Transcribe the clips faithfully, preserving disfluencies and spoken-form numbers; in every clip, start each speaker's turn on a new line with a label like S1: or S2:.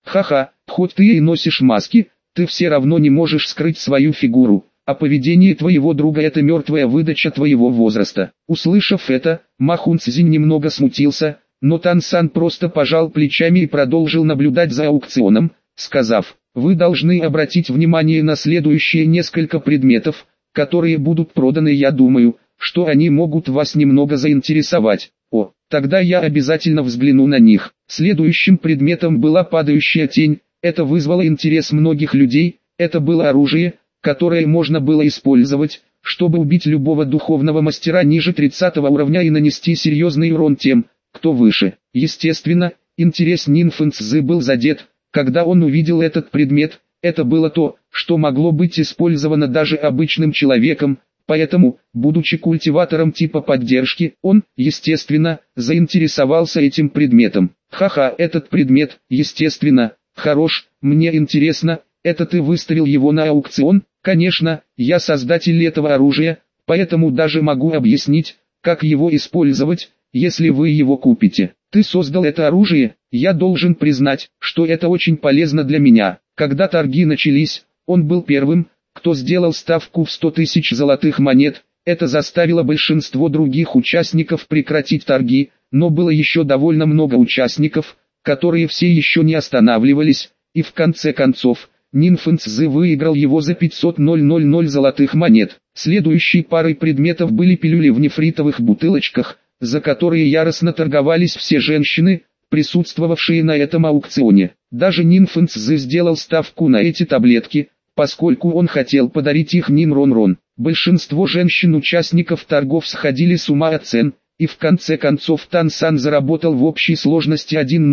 S1: Ха-ха, хоть ты и носишь маски, ты все равно не можешь скрыть свою фигуру, а поведение твоего друга — это мертвая выдача твоего возраста. Услышав это, Ма Хунцзинь немного смутился, но Тан Сан просто пожал плечами и продолжил наблюдать за аукционом, сказав: «Вы должны обратить внимание на следующие несколько предметов, которые будут проданы. Я думаю, что они могут вас немного заинтересовать. О, тогда я обязательно взгляну на них». Следующим предметом была падающая тень. Это вызвало интерес многих людей. Это было оружие, которое можно было использовать, чтобы убить любого духовного мастера ниже тридцатого уровня и нанести серьезный урон тем, кто выше. Естественно, интерес Нин Фэнцзы был задет, когда он увидел этот предмет. Это было то, что могло быть использовано даже обычным человеком, поэтому, будучи культиватором типа поддержки, он, естественно, заинтересовался этим предметом. Ха-ха, этот предмет, естественно, хорош. Мне интересно, это ты выставил его на аукцион? Конечно, я создатель этого оружия, поэтому даже могу объяснить, как его использовать, если вы его купите. Ты создал это оружие? Я должен признать, что это очень полезно для меня. Когда торги начались, он был первым, кто сделал ставку в сто тысяч золотых монет. Это заставило большинство других участников прекратить торги, но было еще довольно много участников, которые все еще не останавливались, и в конце концов, Нин Фэнцзы выиграл его за пятьсот тысяч золотых монет. Следующей парой предметов были пилюли в нефритовых бутылочках, за которые яростно торговались все женщины, присутствовавшие на этом аукционе. Даже Нин Фэнцзы сделал ставку на эти таблетки, поскольку он хотел подарить их Нин Рон-Рон. Большинство женщин-участников торгов сходили с ума от цен, и в конце концов Тан Сан заработал в общей сложности один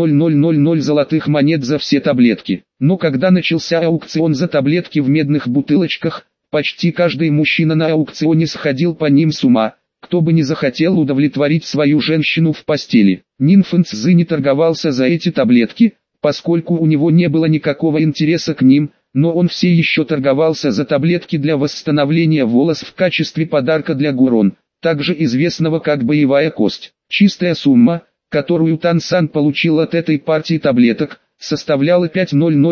S1: тысяча золотых монет за все таблетки. Но когда начался аукцион за таблетки в медных бутылочках, почти каждый мужчина на аукционе сходил по ним с ума, кто бы не захотел удовлетворить свою женщину в постели. Нин Фэнцзы не торговался за эти таблетки, поскольку у него не было никакого интереса к ним, но он все еще торговался за таблетки для восстановления волос в качестве подарка для Гурон, также известного как боевая кость. Чистая сумма, которую Тан Сан получил от этой партии таблеток, составляла пять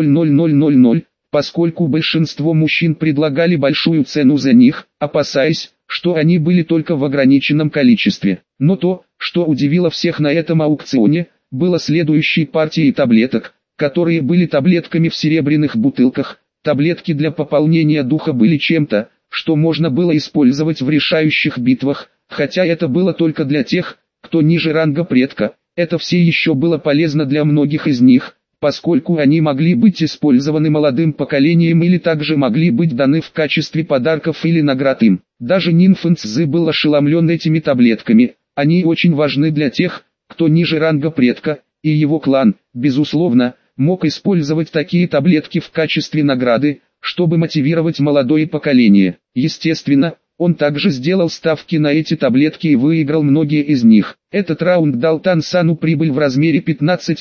S1: тысяч, поскольку большинство мужчин предлагали большую цену за них, опасаясь, что они были только в ограниченном количестве. Но то, что удивило всех на этом аукционе, было следующей партией таблеток, которые были таблетками в серебряных бутылках. Таблетки для пополнения духа были чем-то, что можно было использовать в решающих битвах, хотя это было только для тех, кто ниже ранга предка. Это все еще было полезно для многих из них, поскольку они могли быть использованы молодым поколением или также могли быть даны в качестве подарков или наград им. Даже Нин Фэнцзы был ошеломлен этими таблетками. Они очень важны для тех, кто ниже ранга предка, и его клан, безусловно, мог использовать такие таблетки в качестве награды, чтобы мотивировать молодое поколение. Естественно, он также сделал ставки на эти таблетки и выиграл многие из них. Этот раунд дал Тан Сану прибыль в размере пятнадцать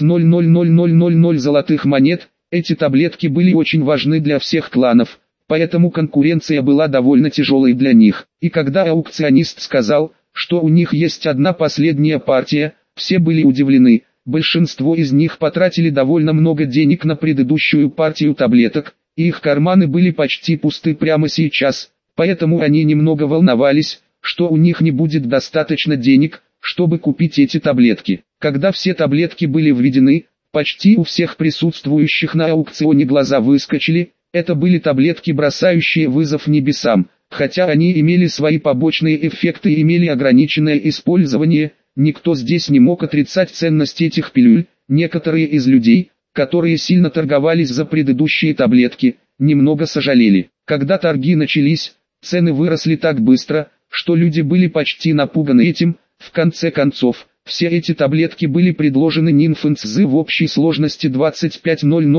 S1: тысяч золотых монет. Эти таблетки были очень важны для всех кланов, поэтому конкуренция была довольно тяжелой для них. И когда аукционист сказал, что у них есть одна последняя партия, все были удивлены. Большинство из них потратили довольно много денег на предыдущую партию таблеток, и их карманы были почти пусты прямо сейчас, поэтому они немного волновались, что у них не будет достаточно денег, чтобы купить эти таблетки. Когда все таблетки были введены, почти у всех присутствующих на аукционе глаза выскочили. Это были таблетки, бросающие вызов небесам, хотя они имели свои побочные эффекты и имели ограниченное использование. Никто здесь не мог отрицать ценность этих пилюль. Некоторые из людей, которые сильно торговались за предыдущие таблетки, немного сожалели. Когда торги начались, цены выросли так быстро, что люди были почти напуганы этим. В конце концов, все эти таблетки были предложены Нин Фэнцзы в общей сложности двадцать пять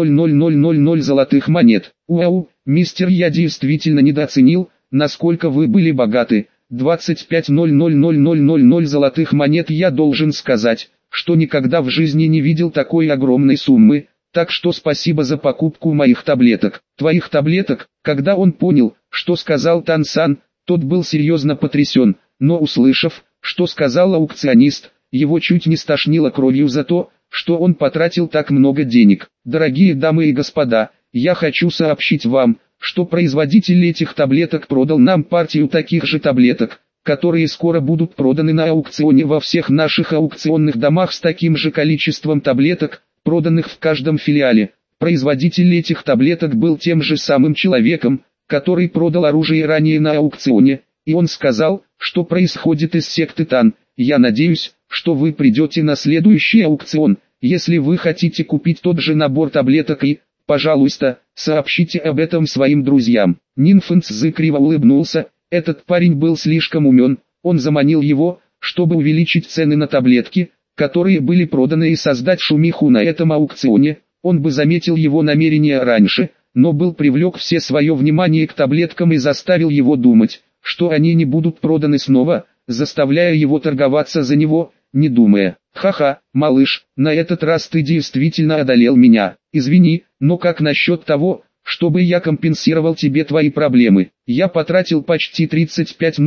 S1: тысяч золотых монет. Уау, мистер, я действительно недооценил, насколько вы были богаты. двадцать пять тысяч золотых монет. Я должен сказать, что никогда в жизни не видел такой огромной суммы, так что спасибо за покупку моих таблеток. Твоих таблеток? Когда он понял, что сказал Тан Сан, тот был серьезно потрясен, но услышав, что сказал аукционист, его чуть не стошнило кровью за то, что он потратил так много денег. Дорогие дамы и господа, я хочу сообщить вам, что производитель этих таблеток продал нам партию таких же таблеток, которые скоро будут проданы на аукционе во всех наших аукционных домах с таким же количеством таблеток, проданных в каждом филиале. Производитель этих таблеток был тем же самым человеком, который продал оружие ранее на аукционе, и он сказал, что происходит из секты Тан. Я надеюсь, что вы придете на следующий аукцион, если вы хотите купить тот же набор таблеток и, пожалуйста, сообщите об этом своим друзьям. Нинфэнцзы криво улыбнулся, этот парень был слишком умен, он заманил его, чтобы увеличить цены на таблетки, которые были проданы и создать шумиху на этом аукционе. Он бы заметил его намерения раньше, но был привлек все свое внимание к таблеткам и заставил его думать, что они не будут проданы снова, заставляя его торговаться за него, не думая: «Ха-ха, малыш, на этот раз ты действительно одолел меня. Извини, но как насчет того, чтобы я компенсировал тебе твои проблемы? Я потратил почти тридцать пять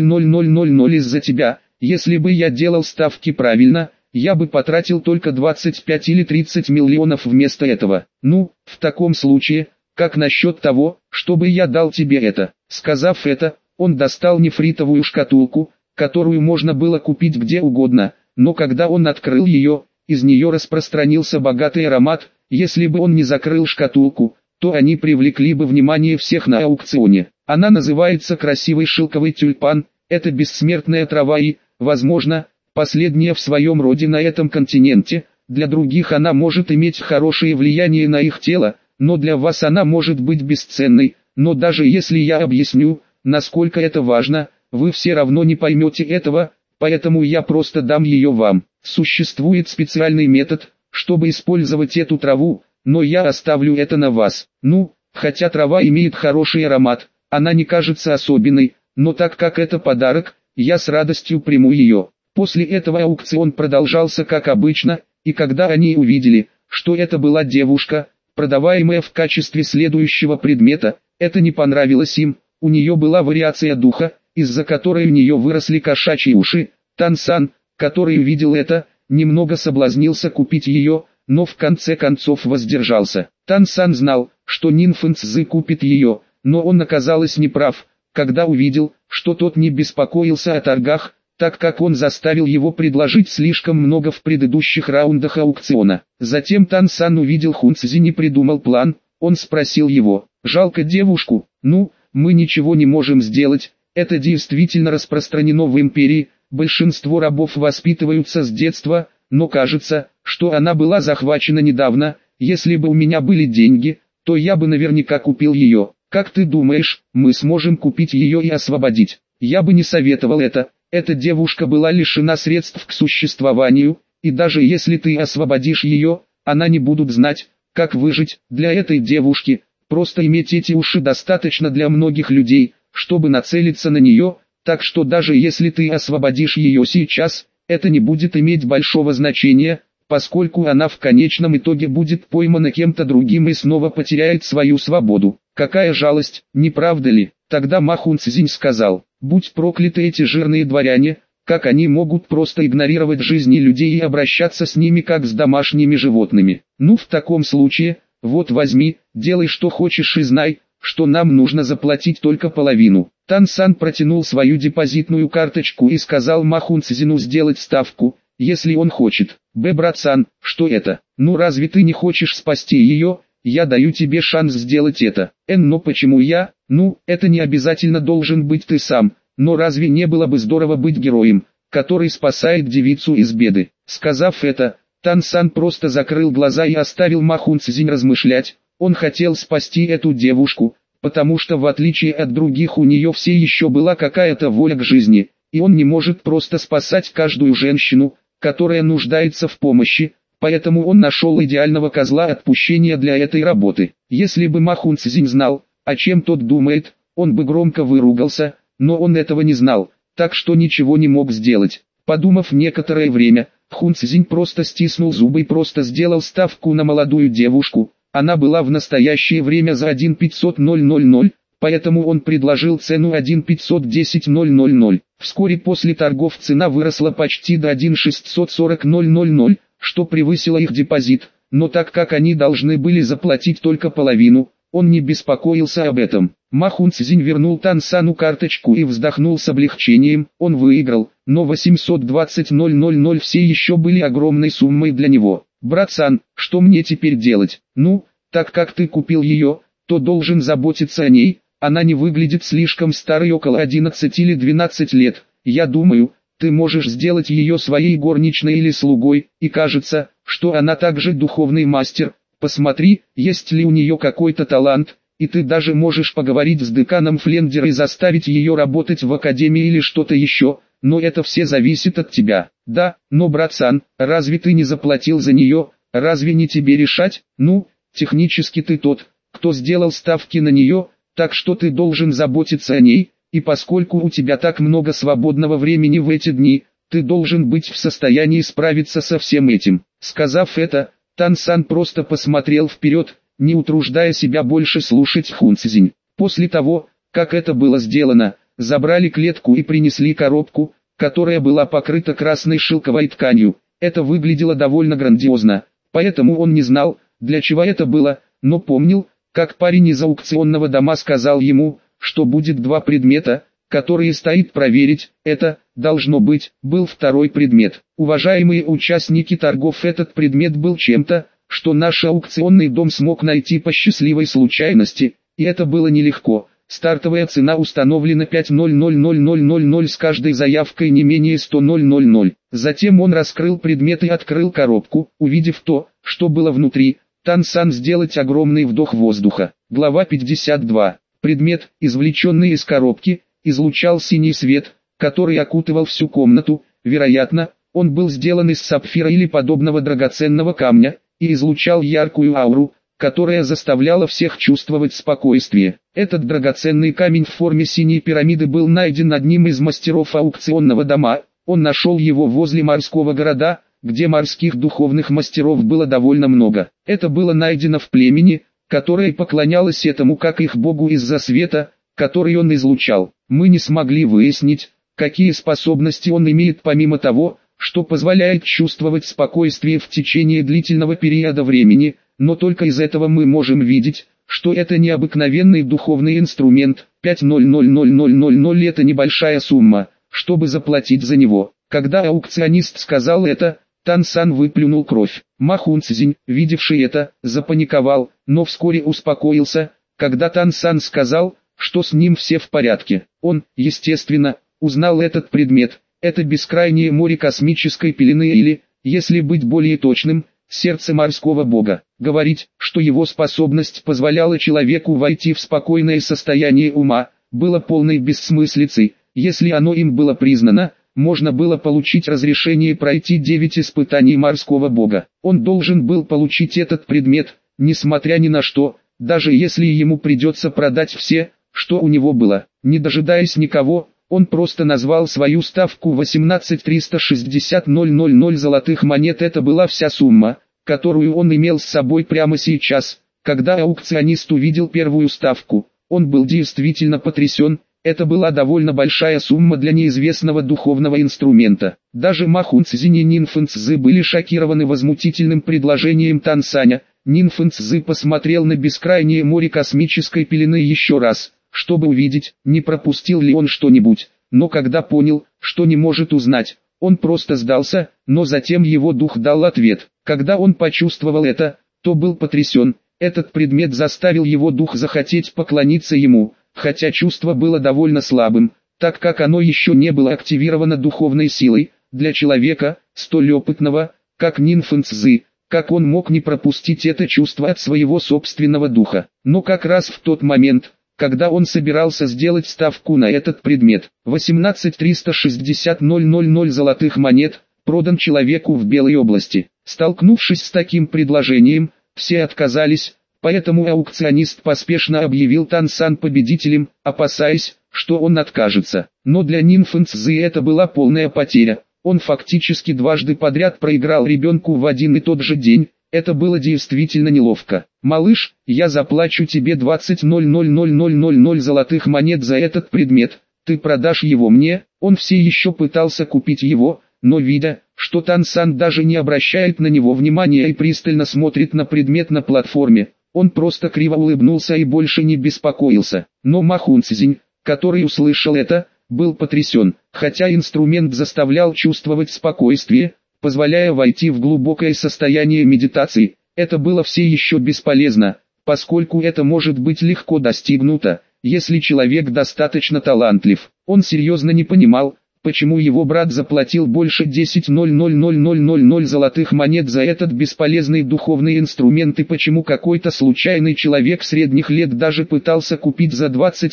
S1: тысяч из-за тебя. Если бы я делал ставки правильно, я бы потратил только двадцать пять или тридцать миллионов вместо этого. Ну, в таком случае, как насчет того, чтобы я дал тебе это?» Сказав это, он достал нефритовую шкатулку, которую можно было купить где угодно, но когда он открыл ее, из нее распространился богатый аромат. Если бы он не закрыл шкатулку, то они привлекли бы внимание всех на аукционе. Она называется красивый шелковый тюльпан, это бессмертная трава и, возможно, последняя в своем роде на этом континенте. Для других она может иметь хорошее влияние на их тело, но для вас она может быть бесценной. Но даже если я объясню, насколько это важно, вы все равно не поймете этого, поэтому я просто дам ее вам. Существует специальный метод, чтобы использовать эту траву, но я оставлю это на вас. Ну, хотя трава имеет хороший аромат, она не кажется особенной, но так как это подарок, я с радостью приму ее. После этого аукцион продолжался как обычно, и когда они увидели, что это была девушка, продаваемая в качестве следующего предмета, это не понравилось им. У нее была вариация духа, из-за которой у нее выросли кошачьи уши. Тан-сан, который увидел это, немного соблазнился купить ее, но в конце концов воздержался. Тан-сан знал, что Нинфэнцзы купит ее, но он оказался неправ, когда увидел, что тот не беспокоился о торгах, так как он заставил его предложить слишком много в предыдущих раундах аукциона. Затем Тан-сан увидел Хунцзинь и придумал план. Он спросил его: «Жалко девушку? Ну, мы ничего не можем сделать, это действительно распространено в империи, большинство рабов воспитываются с детства, но кажется, что она была захвачена недавно. Если бы у меня были деньги, то я бы наверняка купил ее. Как ты думаешь, мы сможем купить ее и освободить?» «Я бы не советовал это, эта девушка была лишена средств к существованию, и даже если ты освободишь ее, она не будет знать, как выжить. Для этой девушки, просто иметь эти уши достаточно для многих людей, чтобы нацелиться на нее, так что даже если ты освободишь ее сейчас, это не будет иметь большого значения, поскольку она в конечном итоге будет поймана кем-то другим и снова потеряет свою свободу. Какая жалость, не правда ли?» Тогда Ма Хунцзинь сказал: «Будь прокляты эти жирные дворяне, как они могут просто игнорировать жизни людей и обращаться с ними как с домашними животными? Ну, в таком случае, вот возьми, делай что хочешь и знай, что нам нужно заплатить только половину». Тан-сан протянул свою депозитную карточку и сказал Ма Хунцзину сделать ставку, если он хочет. «Б, братсан, что это? Ну разве ты не хочешь спасти ее? Я даю тебе шанс сделать это». «Эн, но почему я? Ну, это не обязательно должен быть ты сам, но разве не было бы здорово быть героем, который спасает девицу из беды?» Сказав это, Тан-сан просто закрыл глаза и оставил Ма Хунцзинь размышлять. Он хотел спасти эту девушку, потому что в отличие от других у нее все еще была какая-то воля к жизни, и он не может просто спасать каждую женщину, которая нуждается в помощи, поэтому он нашел идеального козла отпущения для этой работы. Если бы Ма Хунцзинь знал, о чем тот думает, он бы громко выругался, но он этого не знал, так что ничего не мог сделать. Подумав некоторое время, Хунцзинь просто стиснул зубы и просто сделал ставку на молодую девушку. Она была в настоящее время за один пятьсот ноль, поэтому он предложил цену один пятьсот десять. Вскоре после торгов цена выросла почти до один шестьсот сорок. что превысило их депозит, но так как они должны были заплатить только половину, он не беспокоился об этом. Ма Хунцзинь вернул Тан Сану карточку и вздохнул с облегчением. Он выиграл, но восемьсот двадцать тысяч все еще были огромной суммой для него. «Брат Сан, что мне теперь делать? Ну, так как ты купил ее, то должен заботиться о ней. Она не выглядит слишком старой, около одиннадцати или двенадцати лет. Я думаю, ты можешь сделать ее своей горничной или слугой, и кажется, что она также духовный мастер. Посмотри, есть ли у нее какой-то талант, и ты даже можешь поговорить с деканом Флендера и заставить ее работать в академии или что-то еще, но это все зависит от тебя». «Да, но брат Сан, разве ты не заплатил за нее, разве не тебе решать? Ну, технически ты тот, кто сделал ставки на нее, так что ты должен заботиться о ней, и поскольку у тебя так много свободного времени в эти дни, ты должен быть в состоянии справиться со всем этим». Сказав это, Тан Сан просто посмотрел вперед, не утруждая себя больше слушать Хунцзинь. После того, как это было сделано, забрали клетку и принесли коробку, которая была покрыта красной шелковой тканью. Это выглядело довольно грандиозно, поэтому он не знал, для чего это было, но помнил, как парень из аукционного дома сказал ему, что будет два предмета, которые стоит проверить. Это, должно быть, был второй предмет. Уважаемые участники торгов, этот предмет был чем-то, что наш аукционный дом смог найти по счастливой случайности, и это было нелегко. Стартовая цена установлена пять тысяч с каждой заявкой не менее ста тысяч. Затем он раскрыл предмет и открыл коробку. Увидев то, что было внутри, Тан Сан сделать огромный вдох воздуха. Глава пятьдесят два. Предмет, извлеченный из коробки, излучал синий свет, который окутывал всю комнату. Вероятно, он был сделан из сапфира или подобного драгоценного камня, и излучал яркую ауру, которая заставляла всех чувствовать спокойствие. Этот драгоценный камень в форме синей пирамиды был найден одним из мастеров аукционного дома. Он нашел его возле морского города, где морских духовных мастеров было довольно много. Это было найдено в племени, которое поклонялось этому как их богу из-за света, который он излучал. Мы не смогли выяснить, какие способности он имеет помимо того, что позволяет чувствовать спокойствие в течение длительного периода времени, но только из этого мы можем видеть, что это необыкновенный духовный инструмент. пять тысяч это небольшая сумма, чтобы заплатить за него. Когда аукционист сказал это, Тан Сан выплюнул кровь. Ма Хунцзинь, видевший это, запаниковал, но вскоре успокоился, когда Тан Сан сказал, что с ним все в порядке. Он, естественно, узнал этот предмет. Это бескрайнее море космической пелены или, если быть более точным, сердце морского бога. Говорить, что его способность позволяла человеку войти в спокойное состояние ума, было полной бессмыслицей. Если оно им было признано, можно было получить разрешение пройти девять испытаний морского бога. Он должен был получить этот предмет, несмотря ни на что, даже если ему придется продать все, что у него было. Не дожидаясь никого, он просто назвал свою ставку восемнадцать тысяч триста шестьдесят золотых монет. Это была вся сумма, которую он имел с собой прямо сейчас. Когда аукционист увидел первую ставку, он был действительно потрясен. Это была довольно большая сумма для неизвестного духовного инструмента. Даже Ма Хунцзинь и Нин Фэнцзы были шокированы возмутительным предложением Тан Саня. Нин Фэнцзы посмотрел на бескрайнее море космической пелены еще раз, чтобы увидеть, не пропустил ли он что-нибудь, но когда понял, что не может узнать, он просто сдался, но затем его дух дал ответ. Когда он почувствовал это, то был потрясен. Этот предмет заставил его дух захотеть поклониться ему, хотя чувство было довольно слабым, так как оно еще не было активировано духовной силой. Для человека, столь опытного, как Нин Фэнцзы, как он мог не пропустить это чувство от своего собственного духа. Но как раз в тот момент, когда он собирался сделать ставку на этот предмет, восемнадцать тысяч триста шестьдесят золотых монет, продан человеку в Белой области. Столкнувшись с таким предложением, все отказались, поэтому аукционист поспешно объявил Тан Сан победителем, опасаясь, что он откажется. Но для Нин Фэнцзы это была полная потеря. Он фактически дважды подряд проиграл ребенку в один и тот же день. Это было действительно неловко. «Малыш, я заплачу тебе двадцать тысяч золотых монет за этот предмет, ты продашь его мне?» Он все еще пытался купить его, но видя, что Тан-сан даже не обращает на него внимания и пристально смотрит на предмет на платформе, он просто криво улыбнулся и больше не беспокоился. Но Ма Хунцзинь, который услышал это, был потрясен, хотя инструмент заставлял чувствовать спокойствие, позволяя войти в глубокое состояние медитации. Это было все еще бесполезно, поскольку это может быть легко достигнуто, если человек достаточно талантлив. Он серьезно не понимал, почему его брат заплатил больше десять тысяч золотых монет за этот бесполезный духовный инструмент и почему какой-то случайный человек средних лет даже пытался купить за двадцать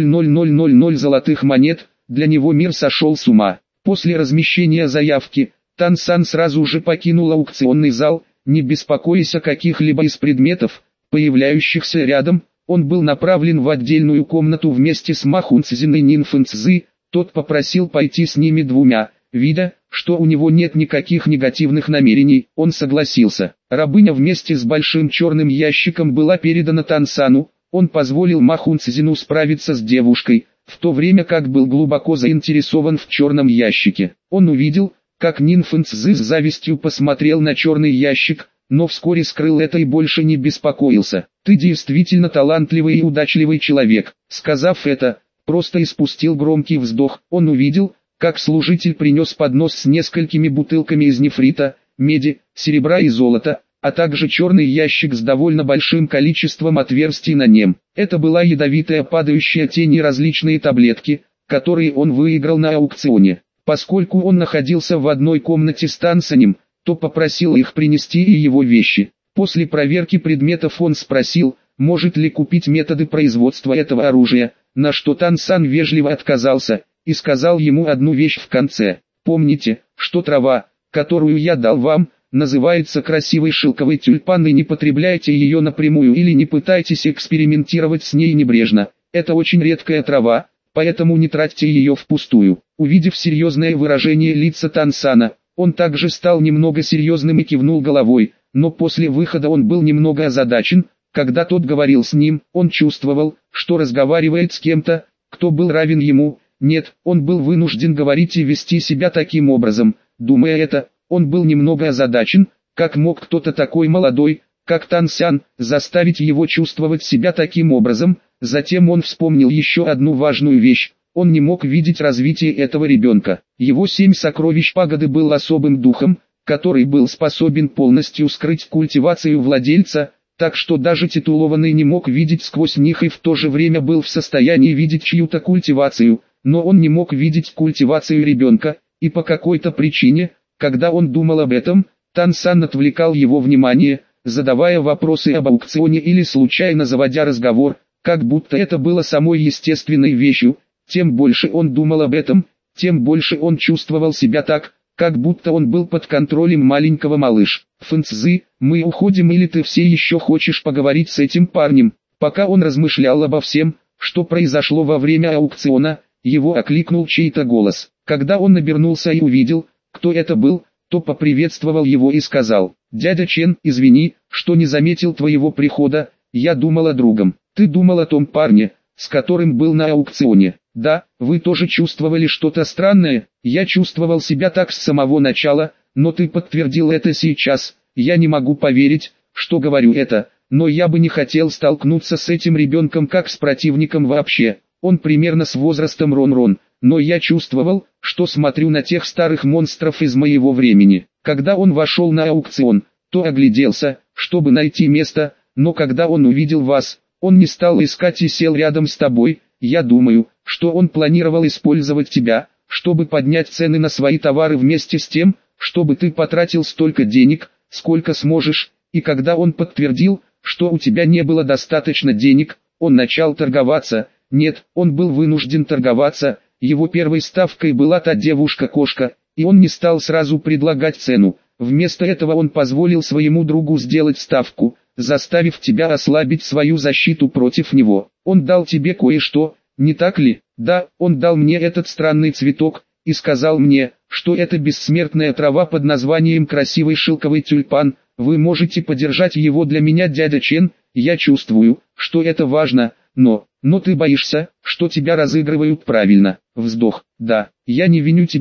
S1: тысяч золотых монет. Для него мир сошел с ума. После размещения заявки, Тан-сан сразу же покинул аукционный зал, не беспокоясь о каких-либо из предметов, появляющихся рядом. Он был направлен в отдельную комнату вместе с Ма Хунцзин и Нин Фэнцзы. Тот попросил пойти с ними двумя. Видя, что у него нет никаких негативных намерений, он согласился. Рабыня вместе с большим черным ящиком была передана Тан-сану. Он позволил Ма Хунцзину справиться с девушкой, в то время как был глубоко заинтересован в черном ящике. Он увидел, как Нин Фэнцзы с завистью посмотрел на черный ящик, но вскоре скрыл это и больше не беспокоился. «Ты действительно талантливый и удачливый человек», — сказав это, просто испустил громкий вздох. Он увидел, как служитель принес поднос с несколькими бутылками из нефрита, меди, серебра и золота, а также черный ящик с довольно большим количеством отверстий на нем. Это была ядовитая падающая тень и различные таблетки, которые он выиграл на аукционе. Поскольку он находился в одной комнате с Тан-санем, то попросил их принести и его вещи. После проверки предметов он спросил, может ли купить методы производства этого оружия, на что Тан-сан вежливо отказался, и сказал ему одну вещь в конце. «Помните, что трава, которую я дал вам, называется красивый шелковый тюльпан, и не потребляйте ее напрямую или не пытайтесь экспериментировать с ней небрежно. Это очень редкая трава, поэтому не тратьте ее впустую». Увидев серьезное выражение лица Тан-сана, он также стал немного серьезным и кивнул головой, но после выхода он был немного озадачен. Когда тот говорил с ним, он чувствовал, что разговаривает с кем-то, кто был равен ему. Нет, он был вынужден говорить и вести себя таким образом. Думая это, он был немного озадачен, как мог кто-то такой молодой, как Тан-сан, заставить его чувствовать себя таким образом. Затем он вспомнил еще одну важную вещь. Он не мог видеть развитие этого ребенка. Его семь сокровищ пагоды был особым духом, который был способен полностью скрыть культивацию владельца, так что даже титулованный не мог видеть сквозь них и в то же время был в состоянии видеть чью-то культивацию, но он не мог видеть культивацию ребенка, и по какой-то причине, когда он думал об этом, Тан-сан отвлекал его внимание, задавая вопросы об аукционе или случайно заводя разговор, как будто это было самой естественной вещью. Тем больше он думал об этом, тем больше он чувствовал себя так, как будто он был под контролем маленького малыша. «Фэнцзы, мы уходим или ты все еще хочешь поговорить с этим парнем?» Пока он размышлял обо всем, что произошло во время аукциона, его окликнул чей-то голос. Когда он обернулся и увидел, кто это был, то поприветствовал его и сказал: «Дядя Чен, извини, что не заметил твоего прихода, я думал о другом». «Ты думал о том парне, с которым был на аукционе?» «Да, вы тоже чувствовали что-то странное?» «Я чувствовал себя так с самого начала, но ты подтвердил это сейчас. Я не могу поверить, что говорю это, но я бы не хотел столкнуться с этим ребенком как с противником вообще. Он примерно с возрастом Рон-Рон, но я чувствовал, что смотрю на тех старых монстров из моего времени». Когда он вошел на аукцион, то огляделся, чтобы найти место, но когда он увидел вас, он не стал искать и сел рядом с тобой. Я думаю, что он планировал использовать тебя, чтобы поднять цены на свои товары вместе с тем, чтобы ты потратил столько денег, сколько сможешь, и когда он подтвердил, что у тебя не было достаточно денег, он начал торговаться. Нет, он был вынужден торговаться, его первой ставкой была та девушка-кошка, и он не стал сразу предлагать цену. Вместо этого он позволил своему другу сделать ставку, заставив тебя ослабить свою защиту против него. Он дал тебе кое-что, не так ли? Да, он дал мне этот странный цветок, и сказал мне, что это бессмертная трава под названием красивый шелковый тюльпан. Вы можете подержать его для меня, дядя Чен. Я чувствую, что это важно, но, но ты боишься, что тебя разыгрывают правильно. Вздох. Да, я не виню тебя,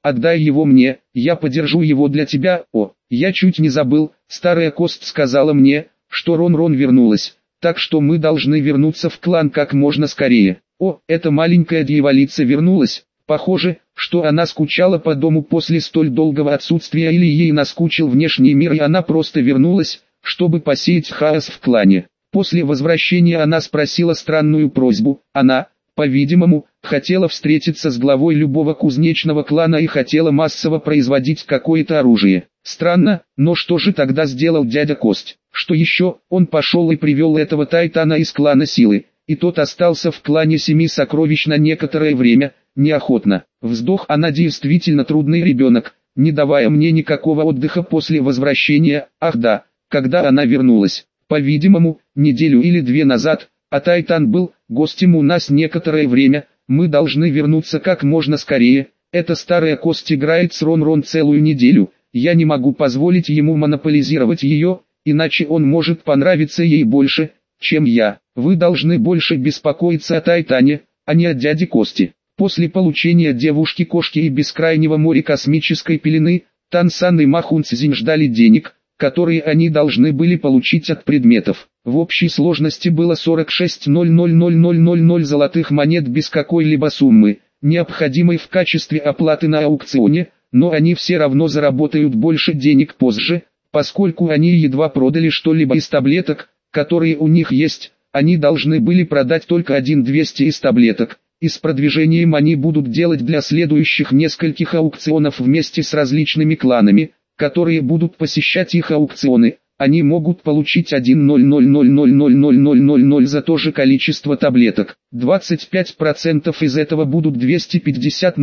S1: отдай его мне, я подержу его для тебя. О, я чуть не забыл, старая кость сказала мне, что Рон-Рон вернулась, так что мы должны вернуться в клан как можно скорее. О, эта маленькая дьяволица вернулась, похоже, что она скучала по дому после столь долгого отсутствия или ей наскучил внешний мир и она просто вернулась, чтобы посеять хаос в клане. После возвращения она спросила странную просьбу, она, по-видимому, хотела встретиться с главой любого кузнечного клана и хотела массово производить какое-то оружие. Странно, но что же тогда сделал дядя Кость? Что еще, он пошел и привел этого Тайтана из клана Силы, и тот остался в клане Семи Сокровищ на некоторое время, неохотно. Вздох, она действительно трудный ребенок, не давая мне никакого отдыха после возвращения. Ах да, когда она вернулась, по-видимому, неделю или две назад, а Тайтан был гостем у нас некоторое время, мы должны вернуться как можно скорее. Эта старая кость играет с Рон-Рон целую неделю, я не могу позволить ему монополизировать ее, иначе он может понравиться ей больше, чем я. Вы должны больше беспокоиться о Тайтане, а не о дяде Кости. После получения девушки-кошки и бескрайнего моря космической пелены, Тансан и Махун Цзинь ждали денег, которые они должны были получить от предметов. В общей сложности было сорок шесть тысяч золотых монет без какой-либо суммы, необходимой в качестве оплаты на аукционе, но они все равно заработают больше денег позже, поскольку они едва продали что-либо из таблеток, которые у них есть, они должны были продать только один двести из таблеток, и с продвижением они будут делать для следующих нескольких аукционов вместе с различными кланами, которые будут посещать их аукционы. Они могут получить один за то же количество таблеток. двадцать пять процентов из этого будут двести пятьдесят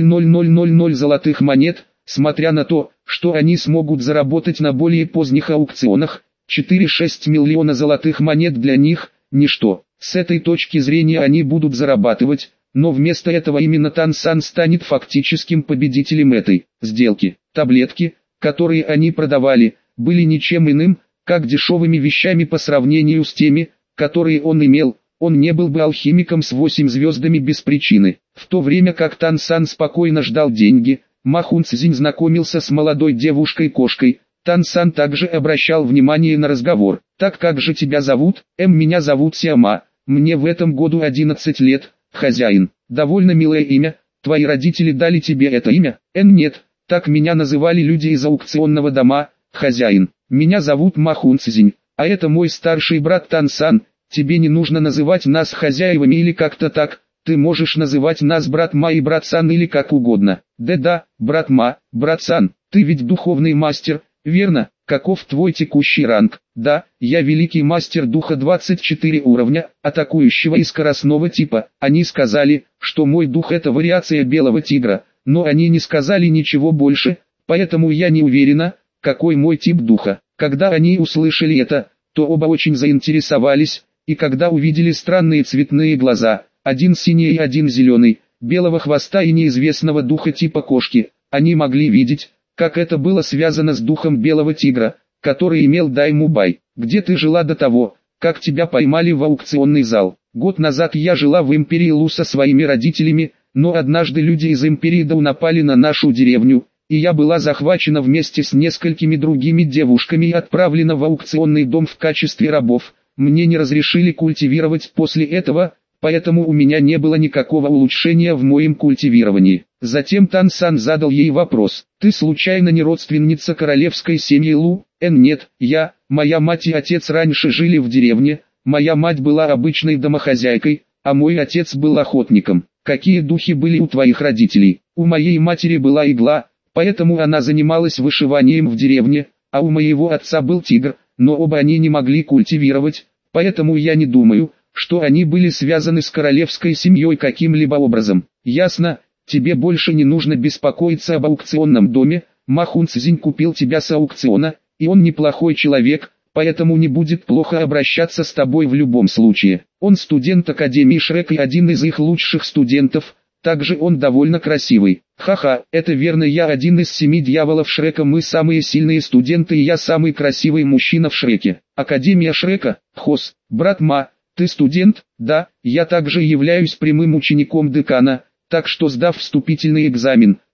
S1: золотых монет, смотря на то, что они смогут заработать на более поздних аукционах. четыре-шесть миллиона золотых монет для них – ничто. С этой точки зрения они будут зарабатывать, но вместо этого именно Тансан станет фактическим победителем этой сделки. Таблетки, которые они продавали, были ничем иным, как дешевыми вещами по сравнению с теми, которые он имел. Он не был бы алхимиком с восемь звездами без причины. В то время как Тансан спокойно ждал деньги, Махун Цзинь знакомился с молодой девушкой-кошкой. Тансан также обращал внимание на разговор. «Так как же тебя зовут?» «Эм, меня зовут Сиама, мне в этом году одиннадцать лет, хозяин». «Довольно милое имя, твои родители дали тебе это имя?» «Эн, нет, так меня называли люди из аукционного дома, хозяин». «Меня зовут Махун Цзинь, а это мой старший брат Тансан. Тебе не нужно называть нас хозяевами или как-то так, ты можешь называть нас брат Ма и брат Сан или как угодно». «Да-да, брат Ма, брат Сан, ты ведь духовный мастер, верно? Каков твой текущий ранг?» «Да, я великий мастер духа двадцать четыре уровня, атакующего и скоростного типа». Они сказали, что мой дух это вариация белого тигра, но они не сказали ничего больше, поэтому я не уверена, какой мой тип духа. Когда они услышали это, то оба очень заинтересовались, и когда увидели странные цветные глаза, один синий и один зеленый, белого хвоста и неизвестного духа типа кошки, они могли видеть, как это было связано с духом белого тигра, который имел Даймубай. «Где ты жила до того, как тебя поймали в аукционный зал?» «Год назад я жила в империи Лу со своими родителями, но однажды люди из империи Дау напали на нашу деревню, и я была захвачена вместе с несколькими другими девушками и отправлена в аукционный дом в качестве рабов. Мне не разрешили культивировать после этого, поэтому у меня не было никакого улучшения в моем культивировании». Затем Тансан задал ей вопрос: «Ты случайно не родственница королевской семьи Лу?» «Эн, нет, я, моя мать и отец раньше жили в деревне, моя мать была обычной домохозяйкой, а мой отец был охотником». «Какие духи были у твоих родителей?» «У моей матери была игла, поэтому она занималась вышиванием в деревне, а у моего отца был тигр, но оба они не могли культивировать, поэтому я не думаю, что они были связаны с королевской семьей каким-либо образом». «Ясно, тебе больше не нужно беспокоиться об аукционном доме, Махун Цзинь купил тебя с аукциона, и он неплохой человек, поэтому не будет плохо обращаться с тобой в любом случае. Он студент Академии Шрек и один из их лучших студентов, также он довольно красивый». «Ха-ха, это верно, я один из семи дьяволов Шрека, мы самые сильные студенты и я самый красивый мужчина в Шреке». «Академия Шрека, Хос, брат Ма, ты студент?» «Да, я также являюсь прямым учеником декана, так что сдав вступительный экзамен,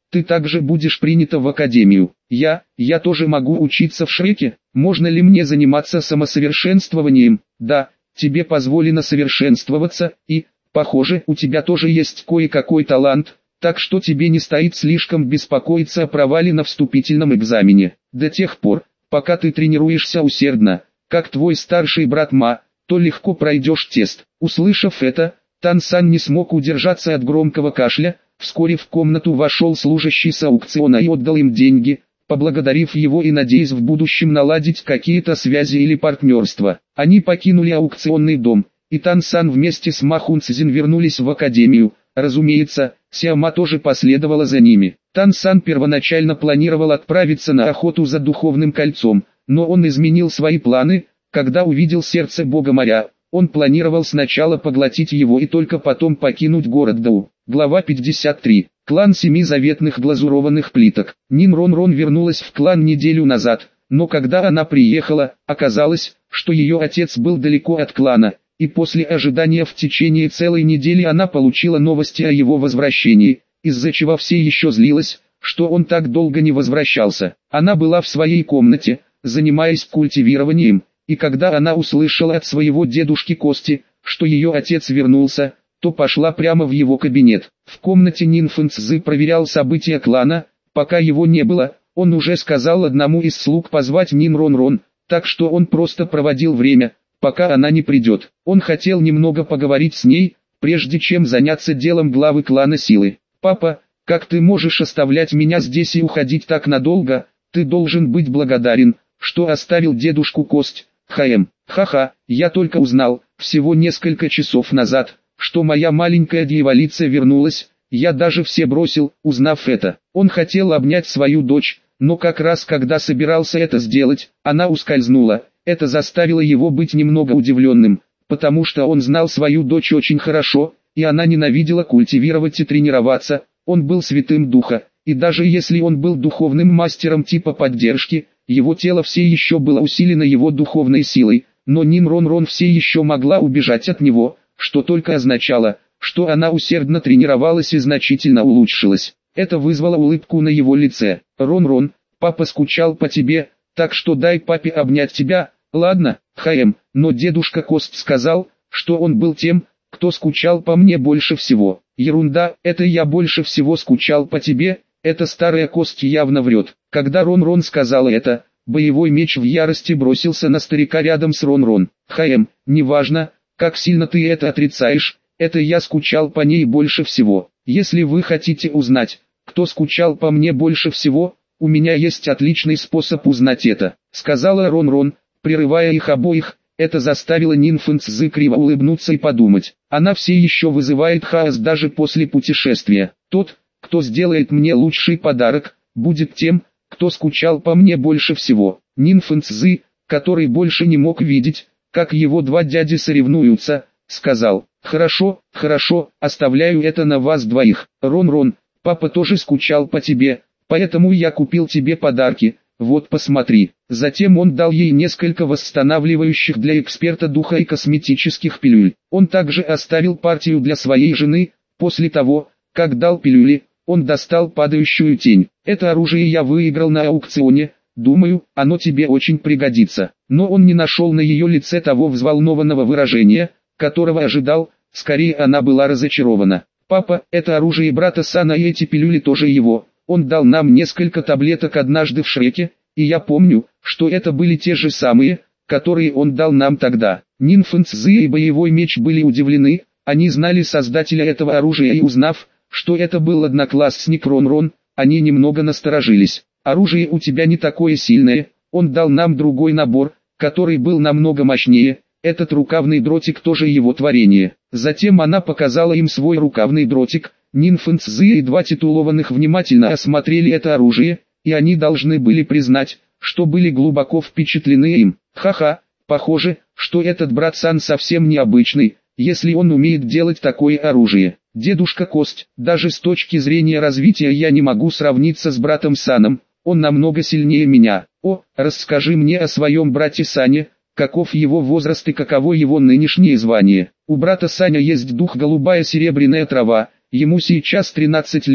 S1: ты также будешь принята в академию. Я, я тоже могу учиться в Шреке? Можно ли мне заниматься самосовершенствованием? Да, тебе позволено совершенствоваться, и, похоже, у тебя тоже есть кое-какой талант, так что тебе не стоит слишком беспокоиться о провале на вступительном экзамене. До тех пор, пока ты тренируешься усердно, как твой старший брат Ма, то легко пройдешь тест. Услышав это, Тан Сан не смог удержаться от громкого кашля. Вскоре в комнату вошел служащий с аукциона и отдал им деньги, поблагодарив его и надеясь в будущем наладить какие-то связи или партнерство. Они покинули аукционный дом, и Тан Сан вместе с Ма Хунцзин вернулись в академию. Разумеется, Сяома тоже последовала за ними. Тан Сан первоначально планировал отправиться на охоту за духовным кольцом, но он изменил свои планы, когда увидел сердце бога моря. Он планировал сначала поглотить его и только потом покинуть город Дау. Глава пятьдесят три. Клан Семи Заветных Глазурованных Плиток. Нин Рон Рон вернулась в клан неделю назад, но когда она приехала, оказалось, что ее отец был далеко от клана, и после ожидания в течение целой недели она получила новости о его возвращении, из-за чего все еще злилась, что он так долго не возвращался. Она была в своей комнате, занимаясь культивированием, и когда она услышала от своего дедушки Кости, что ее отец вернулся, то пошла прямо в его кабинет. В комнате Нин Фэнцзы проверял события клана, пока его не было, он уже сказал одному из слуг позвать Нин Рон Рон, так что он просто проводил время, пока она не придет. Он хотел немного поговорить с ней, прежде чем заняться делом главы клана Силы. «Папа, как ты можешь оставлять меня здесь и уходить так надолго? Ты должен быть благодарен, что оставил дедушку Кость». «Хм, ха-ха, я только узнал, всего несколько часов назад, что моя маленькая дьяволица вернулась, я даже все бросил, узнав это». Он хотел обнять свою дочь, но как раз когда собирался это сделать, она ускользнула. Это заставило его быть немного удивленным, потому что он знал свою дочь очень хорошо, и она ненавидела культивировать и тренироваться. Он был святым духа, и даже если он был духовным мастером типа поддержки, его тело все еще было усилено его духовной силой, но Нин Рон Рон все еще могла убежать от него, что только означало, что она усердно тренировалась и значительно улучшилась. Это вызвало улыбку на его лице. «Рон Рон, папа скучал по тебе, так что дай папе обнять тебя». «Ладно, Хм, но дедушка Кост сказал, что он был тем, кто скучал по мне больше всего». «Ерунда, это я больше всего скучал по тебе, эта старая Кост явно врет». Когда Рон Рон сказала это, боевой меч в ярости бросился на старика рядом с Рон Рон. «Хм, неважно, как сильно ты это отрицаешь, это я скучал по ней больше всего. Если вы хотите узнать, кто скучал по мне больше всего, у меня есть отличный способ узнать это», сказала Рон Рон, прерывая их обоих. Это заставило Нин Фэнцзы криво улыбнуться и подумать. Она все еще вызывает хаос даже после путешествия. «Тот, кто сделает мне лучший подарок, будет тем, кто скучал по мне больше всего». Нин Фэнцзы, который больше не мог видеть, как его два дяди соревнуются, сказал: «Хорошо, хорошо, оставляю это на вас двоих. Рон Рон, папа тоже скучал по тебе, поэтому я купил тебе подарки, вот посмотри». Затем он дал ей несколько восстанавливающих для эксперта духа и косметических пилюль. Он также оставил партию для своей жены. После того, как дал пилюли, он достал падающую тень. «Это оружие я выиграл на аукционе, думаю, оно тебе очень пригодится». Но он не нашел на ее лице того взволнованного выражения, которого ожидал, скорее она была разочарована. «Папа, это оружие брата Сана и эти пилюли тоже его. Он дал нам несколько таблеток однажды в Шреке, и я помню, что это были те же самые, которые он дал нам тогда». Нин Фэнцзы и боевой меч были удивлены, они знали создателя этого оружия и узнав, что это был одноклассник Рон Рон, они немного насторожились. «Оружие у тебя не такое сильное, он дал нам другой набор, который был намного мощнее, этот рукавный дротик тоже его творение». Затем она показала им свой рукавный дротик. Нин Фэнцзы и два титулованных внимательно осмотрели это оружие, и они должны были признать, что были глубоко впечатлены им. «Ха-ха, похоже, что этот брат Сан совсем необычный, если он умеет делать такое оружие. Дедушка Кость, даже с точки зрения развития я не могу сравниться с братом Саном, он намного сильнее меня. О, расскажи мне о своем брате Сане, каков его возраст и каково его нынешнее звание». У брата Саня есть дух голубая серебряная трава, ему сейчас тринадцать лет,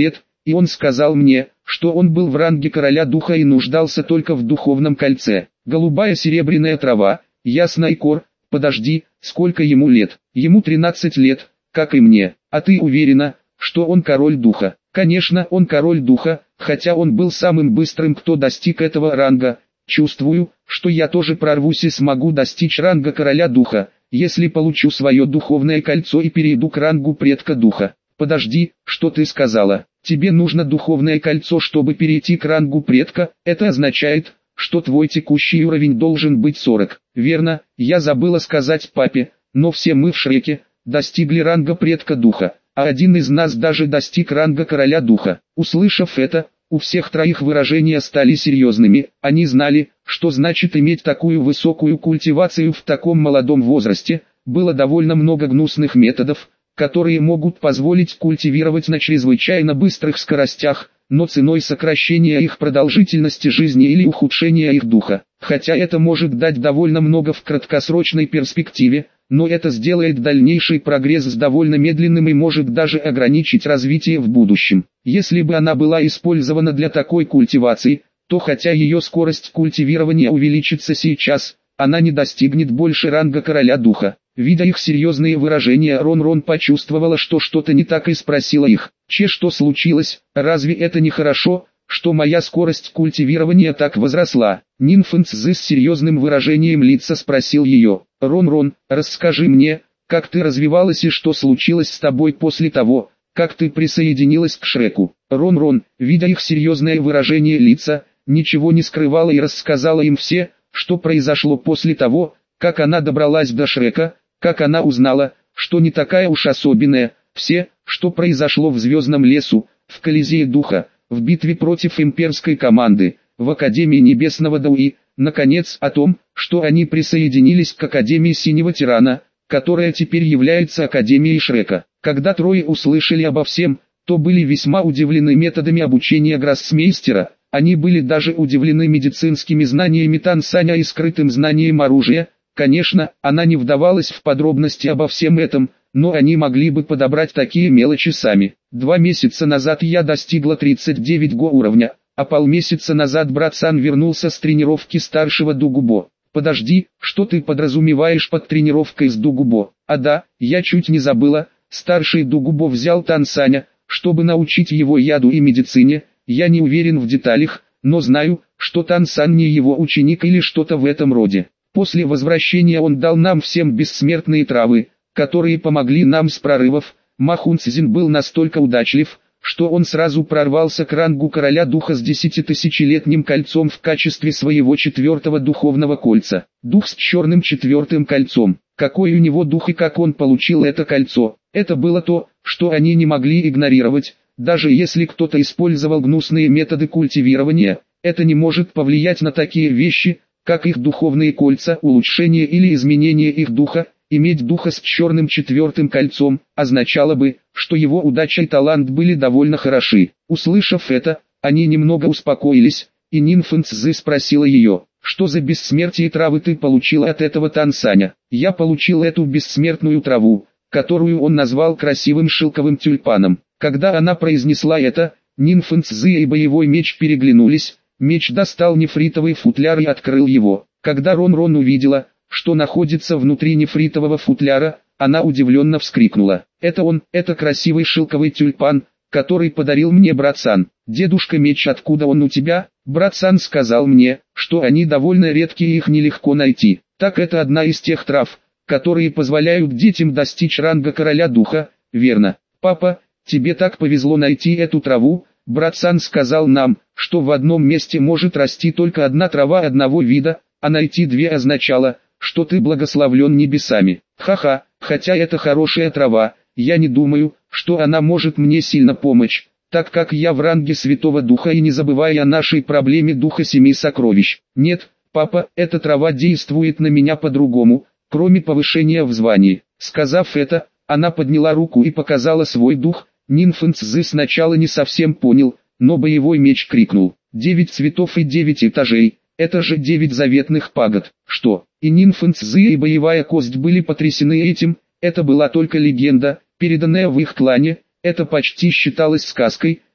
S1: и он сказал мне, что он был в ранге короля духа и нуждался только в духовном кольце. Голубая серебряная трава, ясный кор, подожди, сколько ему лет? Ему тринадцать лет, как и мне. А ты уверена, что он король духа? Конечно, он король духа, хотя он был самым быстрым, кто достиг этого ранга. Чувствую, что я тоже прорвусь и смогу достичь ранга короля духа, если получу свое духовное кольцо и перейду к рангу предка духа. Подожди, что ты сказала? Тебе нужно духовное кольцо, чтобы перейти к рангу предка? Это означает, что твой текущий уровень должен быть сорок. Верно, я забыла сказать папе, но все мы в Шреке достигли ранга предка духа, а один из нас даже достиг ранга короля духа. Услышав это, у всех троих выражения стали серьезными. Они знали, что значит иметь такую высокую культивацию в таком молодом возрасте. Было довольно много гнусных методов, которые могут позволить культивировать на чрезвычайно быстрых скоростях, но ценой сокращения их продолжительности жизни или ухудшения их духа. Хотя это может дать довольно много в краткосрочной перспективе, но это сделает дальнейший прогресс с довольно медленным и может даже ограничить развитие в будущем. Если бы она была использована для такой культивации, то хотя ее скорость культивирования увеличится сейчас, она не достигнет больше ранга короля духа. Видя их серьезные выражения, Рон-Рон почувствовала, что что-то не так, и спросила их: «Че, что случилось? Разве это не хорошо, что моя скорость культивирования так возросла?» Нинфэнцзы с серьезным выражением лица спросил ее: «Рон-Рон, расскажи мне, как ты развивалась и что случилось с тобой после того, как ты присоединилась к Шреку?» Рон-Рон, видя их серьезное выражение лица, ничего не скрывала и рассказала им все, что произошло после того, как она добралась до Шрека, как она узнала, что не такая уж особенная, все, что произошло в Звездном лесу, в Колизее Духа, в битве против имперской команды, в Академии Небесного Дауи, наконец, о том, что они присоединились к Академии Синего Тирана, которая теперь является Академией Шрека. Когда трое услышали обо всем, то были весьма удивлены методами обучения гроссмейстера. Они были даже удивлены медицинскими знаниями Тан Саня и скрытым знанием оружия. Конечно, она не вдавалась в подробности обо всем этом, но они могли бы подобрать такие мелочи сами. Два месяца назад я достигла тридцать девять го уровня, а полмесяца назад брат Сан вернулся с тренировки старшего Дугубо. Подожди, что ты подразумеваешь под тренировкой с Дугубо? А да, я чуть не забыла, старший Дугубо взял Тан Саня, чтобы научить его яду и медицине. Я не уверен в деталях, но знаю, что Тан Сан не его ученик или что-то в этом роде. После возвращения он дал нам всем бессмертные травы, которые помогли нам с прорывов. Ма Хунцзин был настолько удачлив, что он сразу прорвался к рангу короля духа с десятитысячелетним кольцом в качестве своего четвертого духовного кольца. Дух с черным четвертым кольцом. Какой у него дух и как он получил это кольцо? Это было то, что они не могли игнорировать. Даже если кто-то использовал гнусные методы культивирования, это не может повлиять на такие вещи, как их духовные кольца, улучшение или изменение их духа. Иметь духа с черным четвертым кольцом означало бы, что его удача и талант были довольно хороши. Услышав это, они немного успокоились, и Нинфэнцзы спросила ее: «Что за бессмертие травы ты получила от этого Тан Саня?» «Я получил эту бессмертную траву, которую он назвал красивым шелковым тюльпаном». Когда она произнесла это, Нинфэнцзы и боевой меч переглянулись. Меч достал нефритовый футляр и открыл его. Когда Рон-Рон увидела, что находится внутри нефритового футляра, она удивленно вскрикнула: «Это он, это красивый шелковый тюльпан, который подарил мне брат Сан». «Дедушка, меч, откуда он у тебя?» «Брат Сан сказал мне, что они довольно редкие и их нелегко найти». «Так это одна из тех трав, которые позволяют детям достичь ранга короля духа, верно?» «Папа, тебе так повезло найти эту траву. Брат Сан сказал нам, что в одном месте может расти только одна трава одного вида, а найти две означало, что ты благословлен небесами». «Ха-ха, хотя это хорошая трава, я не думаю, что она может мне сильно помочь, так как я в ранге Святого Духа и не забывая о нашей проблеме Духа Семи Сокровищ». «Нет, папа, эта трава действует на меня по-другому, кроме повышения в звании». Сказав это, она подняла руку и показала свой дух. Нинфэнцзы сначала не совсем понял, но боевой меч крикнул: «Девять цветов и девять этажей, это же девять заветных пагод». «Что?» И Нинфэнцзы и боевая кость были потрясены этим. Это была только легенда, переданная в их клане, это почти считалось сказкой.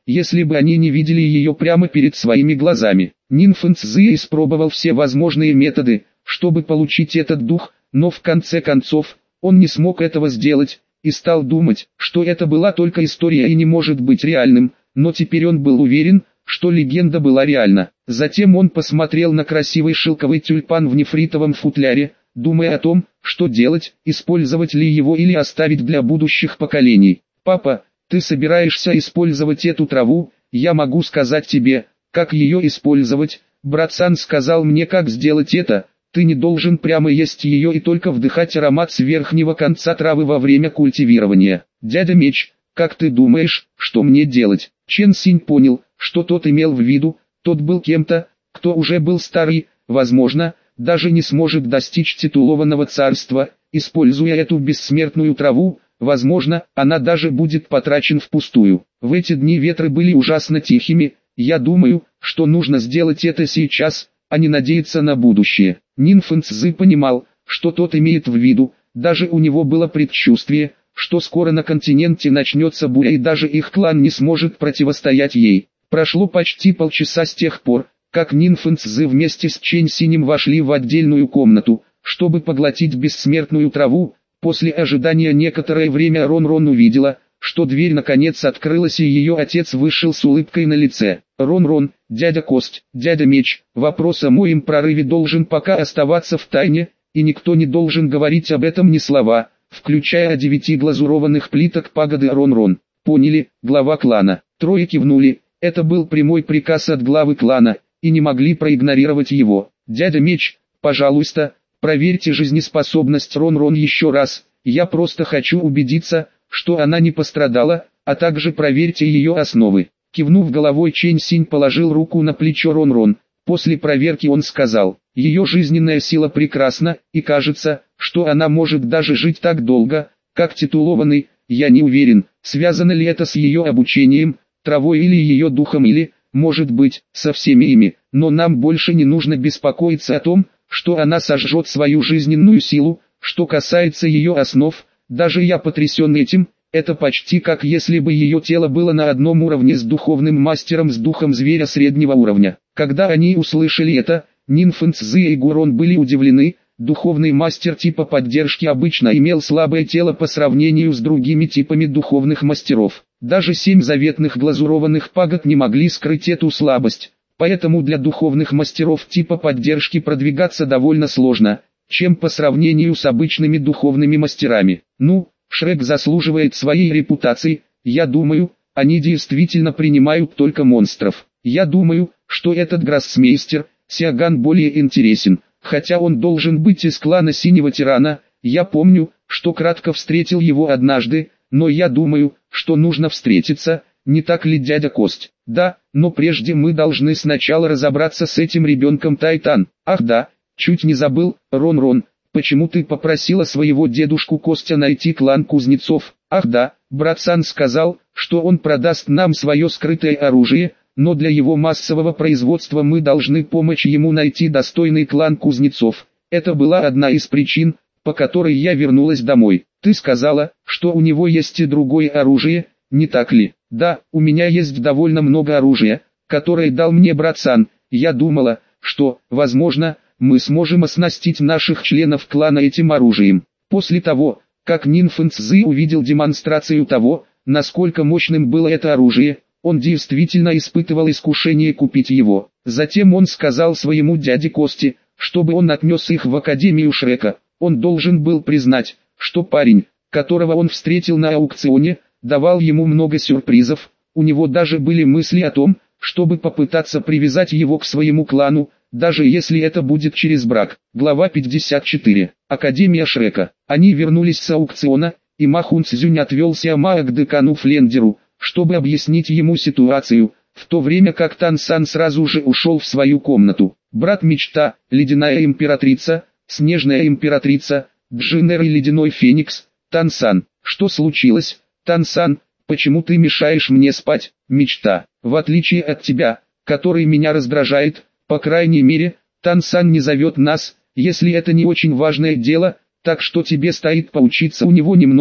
S1: если бы они не видели ее прямо перед своими глазами. Нинфэнцзы испробовал все возможные методы, чтобы получить этот дух, но в конце концов, он не смог этого сделать, и стал думать, что это была только история и не может быть реальным, но теперь он был уверен, что легенда была реальна. Затем он посмотрел на красивый шелковый тюльпан в нефритовом футляре, думая о том, что делать, использовать ли его или оставить для будущих поколений. «Папа, ты собираешься использовать эту траву, я могу сказать тебе, как ее использовать. Брат-сан сказал мне, как сделать это. Ты не должен прямо есть ее и только вдыхать аромат с верхнего конца травы во время культивирования. Дядя Меч, как ты думаешь, что мне делать?» Чен Синь понял, что тот имел в виду, тот был кем-то, кто уже был старый, возможно, даже не сможет достичь титулованного царства, используя эту бессмертную траву, возможно, она даже будет потрачена впустую. В эти дни ветры были ужасно тихими, я думаю, что нужно сделать это сейчас, а не надеяться на будущее. Нинфэнцзы понимал, что тот имеет в виду, даже у него было предчувствие, что скоро на континенте начнется буря и даже их клан не сможет противостоять ей. Прошло почти полчаса с тех пор, как Нинфэнцзы вместе с Чэнь Синем вошли в отдельную комнату, чтобы поглотить бессмертную траву. После ожидания некоторое время Рон-Рон увидела, что дверь наконец открылась и ее отец вышел с улыбкой на лице. «Рон-Рон, дядя Кость, дядя Меч, вопрос о моем прорыве должен пока оставаться в тайне, и никто не должен говорить об этом ни слова, включая о девяти глазурованных плиток пагоды Рон-Рон». «Поняли, глава клана». Трое кивнули, это был прямой приказ от главы клана, и не могли проигнорировать его. «Дядя Меч, пожалуйста, проверьте жизнеспособность Рон-Рон еще раз, я просто хочу убедиться, что она не пострадала, а также проверьте ее основы». Кивнув головой, Чэнь Синь положил руку на плечо Рон-Рон. После проверки он сказал, ее жизненная сила прекрасна, и кажется, что она может даже жить так долго, как титулованный. Я не уверен, связано ли это с ее обучением, травой или ее духом или, может быть, со всеми ими, но нам больше не нужно беспокоиться о том, что она сожжет свою жизненную силу. Что касается ее основ, даже я потрясен этим, это почти как если бы ее тело было на одном уровне с духовным мастером с духом зверя среднего уровня. Когда они услышали это, Нинфэнцзы и Гурон были удивлены. Духовный мастер типа поддержки обычно имел слабое тело по сравнению с другими типами духовных мастеров. Даже семь заветных глазурованных пагод не могли скрыть эту слабость, поэтому для духовных мастеров типа поддержки продвигаться довольно сложно, чем по сравнению с обычными духовными мастерами. Ну, Шрек заслуживает своей репутации, я думаю, они действительно принимают только монстров. Я думаю, что этот гроссмейстер, Сиаган более интересен, хотя он должен быть из клана Синего Тирана. Я помню, что кратко встретил его однажды, но я думаю, что нужно встретиться, не так ли, дядя Кость? Да, но прежде мы должны сначала разобраться с этим ребенком Тайтан. Ах да, чуть не забыл, Рон-Рон, почему ты попросила своего дедушку Костя найти клан кузнецов? Ах да, брат-сан сказал, что он продаст нам свое скрытое оружие, но для его массового производства мы должны помочь ему найти достойный клан кузнецов. Это была одна из причин, по которой я вернулась домой. Ты сказала, что у него есть и другое оружие, не так ли? Да, у меня есть довольно много оружия, которое дал мне брат-сан. Я думала, что, возможно, мы сможем оснастить наших членов клана этим оружием. После того, как Нинфэнцзы увидел демонстрацию того, насколько мощным было это оружие, он действительно испытывал искушение купить его. Затем он сказал своему дяде Косте, чтобы он отнес их в Академию Шрека. Он должен был признать, что парень, которого он встретил на аукционе, давал ему много сюрпризов. У него даже были мысли о том, чтобы попытаться привязать его к своему клану, даже если это будет через брак. Глава пятьдесят четыре. Академия Шрека. Они вернулись с аукциона, и Ма Хунцзюнь отвел Сиамаа к декану Флендеру, чтобы объяснить ему ситуацию, в то время как Тан-сан сразу же ушел в свою комнату. Брат Мечта, Ледяная Императрица, Снежная Императрица, Джиннер и Ледяной Феникс. Тан-сан, что случилось? Тан-сан, почему ты мешаешь мне спать? Мечта, в отличие от тебя, который меня раздражает, по крайней мере, Тан-сан не зовет нас, если это не очень важное дело, так что тебе стоит поучиться у него немного.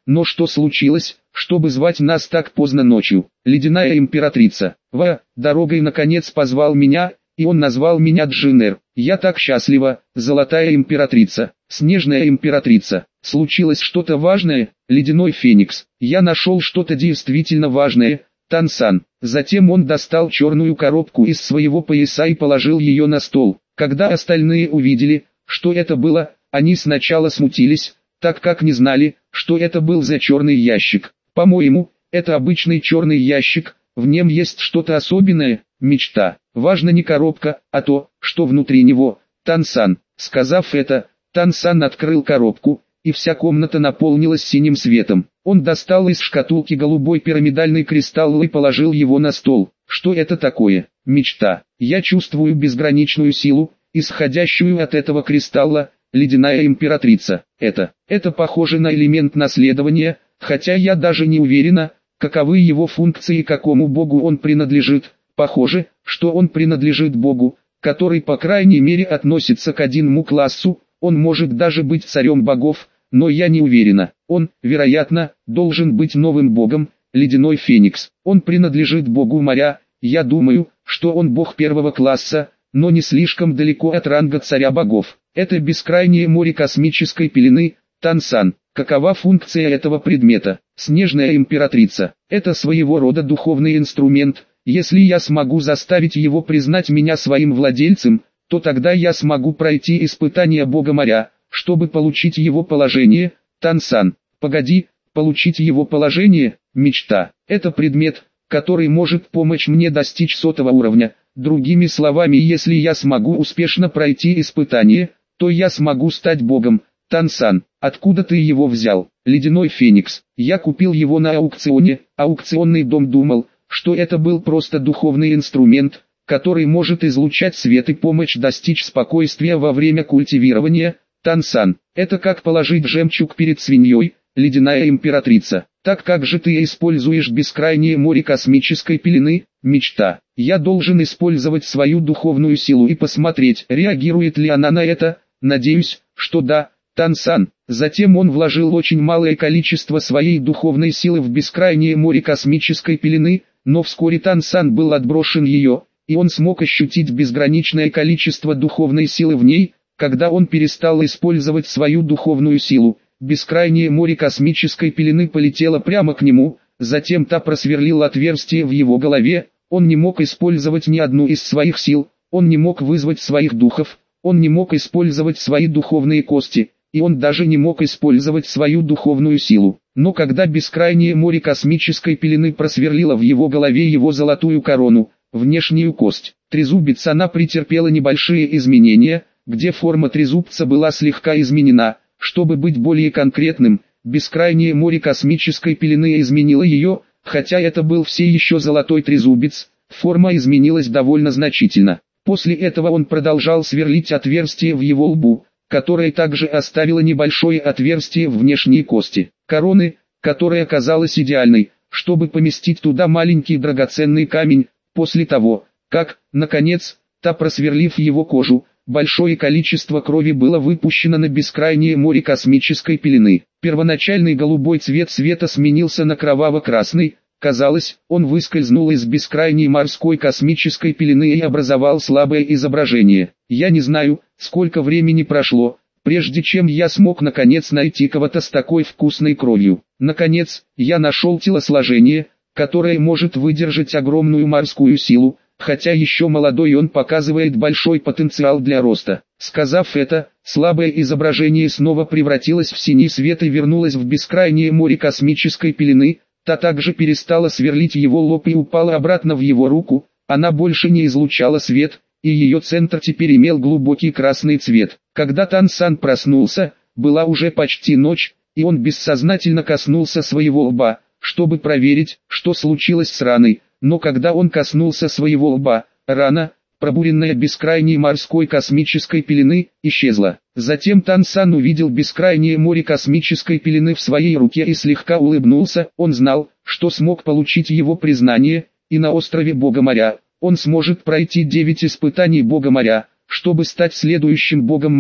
S1: но что случилось, чтобы звать нас так поздно ночью? Ледяная императрица. Ва, дорогой наконец позвал меня, и он назвал меня Джиннер. Я так счастлива, золотая императрица, снежная императрица. Случилось что-то важное, ледяной феникс. Я нашел что-то действительно важное, Тансан. Затем он достал черную коробку из своего пояса и положил ее на стол. Когда остальные увидели, что это было, они сначала смутились, так как не знали, что это был за черный ящик. По-моему, это обычный черный ящик, в нем есть что-то особенное, мечта. Важно не коробка, а то, что внутри него. Тансан. Сказав это, Тансан открыл коробку, и вся комната наполнилась синим светом. Он достал из шкатулки голубой пирамидальный кристалл и положил его на стол. Что это такое? Мечта. Я чувствую безграничную силу, исходящую от этого кристалла, ледяная императрица. Это, это похоже на элемент наследования, хотя я даже не уверена, каковы его функции и какому богу он принадлежит. Похоже, что он принадлежит богу, который по крайней мере относится к одному классу, он может даже быть царем богов, но я не уверена. Он, вероятно, должен быть новым богом, ледяной феникс. Он принадлежит богу моря, я думаю, что он бог первого класса, но не слишком далеко от ранга царя богов. Это бескрайнее море космической пелены, Тансан. Какова функция этого предмета? Снежная императрица. Это своего рода духовный инструмент. Если я смогу заставить его признать меня своим владельцем, то тогда я смогу пройти испытание бога моря, чтобы получить его положение. Тансан. Погоди, получить его положение, мечта. Это предмет, который может помочь мне достичь сотого уровня. Другими словами, если я смогу успешно пройти испытание, то я смогу стать богом. Тансан. Откуда ты его взял? Ледяной феникс. Я купил его на аукционе. Аукционный дом думал, что это был просто духовный инструмент, который может излучать свет и помочь достичь спокойствия во время культивирования. Тансан. Это как положить жемчуг перед свиньей, ледяная императрица. Так как же ты используешь бескрайнее море космической пелены, мечта? Я должен использовать свою духовную силу и посмотреть, реагирует ли она на это. Надеюсь, что да. Тансан. Затем он вложил очень малое количество своей духовной силы в бескрайнее море космической пелены, но вскоре Тансан был отброшен ее, и он смог ощутить безграничное количество духовной силы в ней. Когда он перестал использовать свою духовную силу, бескрайнее море космической пелены полетело прямо к нему, затем та просверлила отверстие в его голове. Он не мог использовать ни одну из своих сил, он не мог вызвать своих духов, он не мог использовать свои духовные кости, и он даже не мог использовать свою духовную силу. Но когда бескрайнее море космической пелены просверлило в его голове его золотую корону, внешнюю кость, трезубец, она претерпела небольшие изменения, где форма трезубца была слегка изменена. Чтобы быть более конкретным, бескрайнее море космической пелены изменило ее, хотя это был все еще золотой трезубец, форма изменилась довольно значительно. После этого он продолжал сверлить отверстие в его лбу, которое также оставило небольшое отверстие в внешней кости короны, которая казалась идеальной, чтобы поместить туда маленький драгоценный камень. После того, как, наконец, та просверлив его кожу, большое количество крови было выпущено на бескрайнее море космической пелены. Первоначальный голубой цвет света сменился на кроваво-красный. Казалось, он выскользнул из бескрайней морской космической пелены и образовал слабое изображение. Я не знаю, сколько времени прошло, прежде чем я смог наконец найти кого-то с такой вкусной кровью. Наконец, я нашел телосложение, которое может выдержать огромную морскую силу, хотя еще молодой, он показывает большой потенциал для роста. Сказав это, слабое изображение снова превратилось в синий свет и вернулось в бескрайнее море космической пелены. Та также перестала сверлить его лоб и упала обратно в его руку. Она больше не излучала свет, и ее центр теперь имел глубокий красный цвет. Когда Тансан проснулся, была уже почти ночь, и он бессознательно коснулся своего лба, чтобы проверить, что случилось с раной. Но когда он коснулся своего лба, рана, пробуренная бескрайней морской космической пелены, исчезла. Затем Тансан увидел бескрайнее море космической пелены в своей руке и слегка улыбнулся. Он знал, что смог получить его признание, и на острове Бога моря он сможет пройти девять испытаний Бога моря, чтобы стать следующим Богом моря.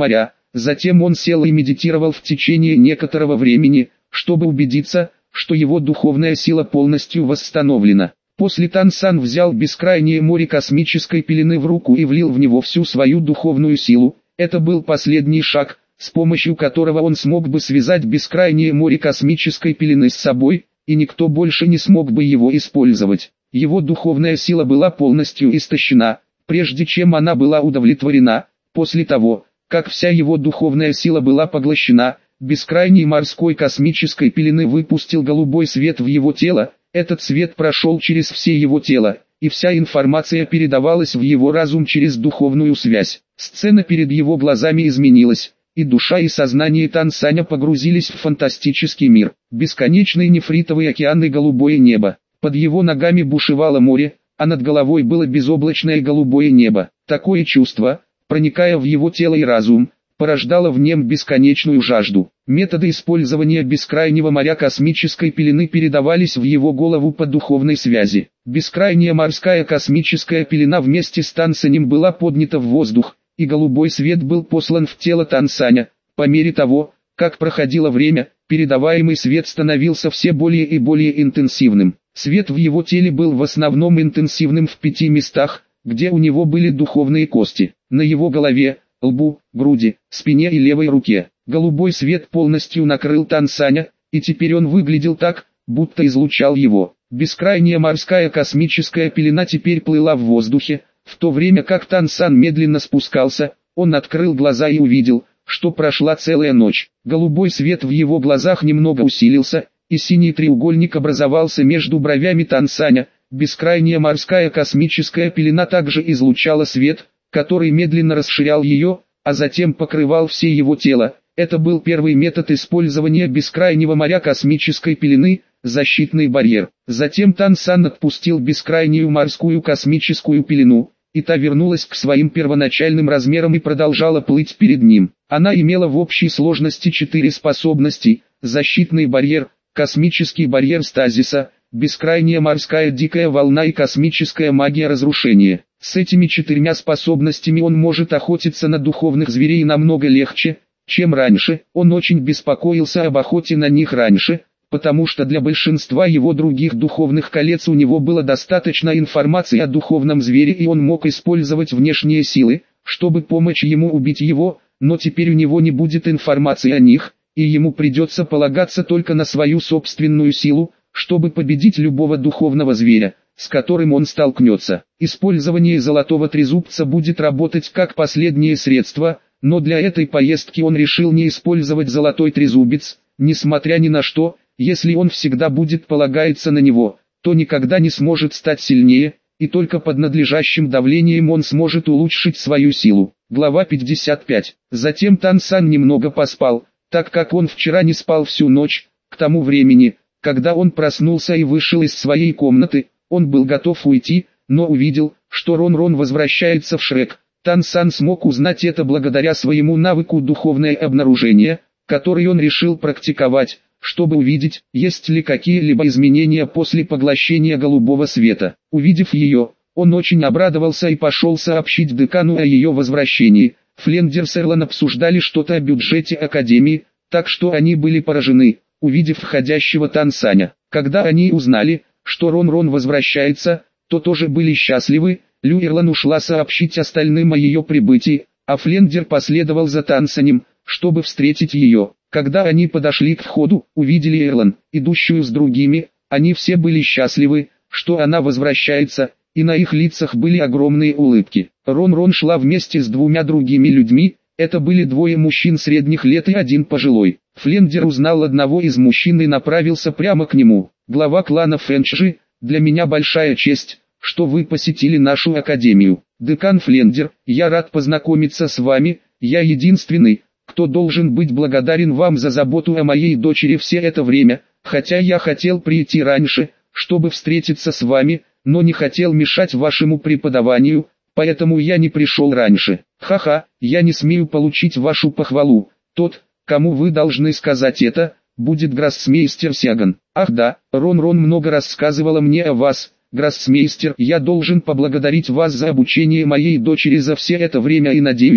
S1: Затем он сел и медитировал в течение некоторого времени, чтобы убедиться, что его духовная сила полностью восстановлена. После Тансан взял бескрайнее море космической пелены в руку и влил в него всю свою духовную силу. Это был последний шаг, с помощью которого он смог бы связать бескрайнее море космической пелены с собой, и никто больше не смог бы его использовать. Его духовная сила была полностью истощена, прежде чем она была удовлетворена. После того, как вся его духовная сила была поглощена, бескрайний морской космической пелены выпустил голубой свет в его тело. Этот свет прошел через все его тело, и вся информация передавалась в его разум через духовную связь. Сцена перед его глазами изменилась, и душа и сознание Тансаня погрузились в фантастический мир. Бесконечный нефритовый океан и голубое небо. Под его ногами бушевало море, а над головой было безоблачное голубое небо. Такое чувство, проникая в его тело и разум, порождало в нем бесконечную жажду. Методы использования бескрайнего моря космической пелены передавались в его голову по духовной связи. Бескрайняя морская космическая пелена вместе с Тансанем была поднята в воздух, и голубой свет был послан в тело Тансаня. По мере того, как проходило время, передаваемый свет становился все более и более интенсивным. Свет в его теле был в основном интенсивным в пяти местах, где у него были духовные кости: на его голове, лбу, груди, спине и левой руке. Голубой свет полностью накрыл Тансаня, и теперь он выглядел так, будто излучал его. Бескрайняя морская космическая пелена теперь плыла в воздухе, в то время как Тансан медленно спускался. Он открыл глаза и увидел, что прошла целая ночь. Голубой свет в его глазах немного усилился, и синий треугольник образовался между бровями Тансаня. Бескрайняя морская космическая пелена также излучала свет, который медленно расширял ее, а затем покрывал все его тело. Это был первый метод использования бескрайнего моря космической пелены – защитный барьер. Затем Тансан отпустил бескрайнюю морскую космическую пелену, и та вернулась к своим первоначальным размерам и продолжала плыть перед ним. Она имела в общей сложности четыре способности: защитный барьер, космический барьер стазиса, бескрайняя морская дикая волна и космическая магия разрушения. С этими четырьмя способностями он может охотиться на духовных зверей намного легче, чем раньше. Он очень беспокоился об охоте на них раньше, потому что для большинства его других духовных колец у него было достаточно информации о духовном звере, и он мог использовать внешние силы, чтобы помочь ему убить его, но теперь у него не будет информации о них, и ему придется полагаться только на свою собственную силу, чтобы победить любого духовного зверя, с которым он столкнется. Использование золотого трезубца будет работать как последнее средство, но для этой поездки он решил не использовать золотой трезубец. Несмотря ни на что, если он всегда будет полагаться на него, то никогда не сможет стать сильнее, и только под надлежащим давлением он сможет улучшить свою силу. Глава пятьдесят пять. Затем Тансан немного поспал, так как он вчера не спал всю ночь. К тому времени, когда он проснулся и вышел из своей комнаты, он был готов уйти, но увидел, что Рон-Рон возвращается в Шрек. Тансан смог узнать это благодаря своему навыку духовное обнаружение, который он решил практиковать, чтобы увидеть, есть ли какие-либо изменения после поглощения голубого света. Увидев ее, он очень обрадовался и пошел сообщить декану о ее возвращении. Флендер с Эрлан обсуждали что-то о бюджете Академии, так что они были поражены, увидев входящего Тансаня. Когда они узнали, что Рон-Рон возвращается, то тоже были счастливы. Лю Эрлан ушла сообщить остальным о ее прибытии, а Флендер последовал за Тансанем, чтобы встретить ее. Когда они подошли к входу, увидели Эрлан, идущую с другими. Они все были счастливы, что она возвращается, и на их лицах были огромные улыбки. Рон-Рон шла вместе с двумя другими людьми. Это были двое мужчин средних лет и один пожилой. Флендер узнал одного из мужчин и направился прямо к нему. Глава клана Фэнши: для меня большая честь, что вы посетили нашу академию. Декан Флендер, я рад познакомиться с вами. Я единственный, кто должен быть благодарен вам за заботу о моей дочери все это время, хотя я хотел прийти раньше, чтобы встретиться с вами, но не хотел мешать вашему преподаванию, поэтому я не пришел раньше. Ха-ха, я не смею получить вашу похвалу. Тот, кому вы должны сказать это, будет гроссмейстер Сяган. Ах да, Рон-Рон много рассказывала мне о вас, гроссмейстер. Я должен поблагодарить вас за обучение моей дочери за все это время и надеюсь,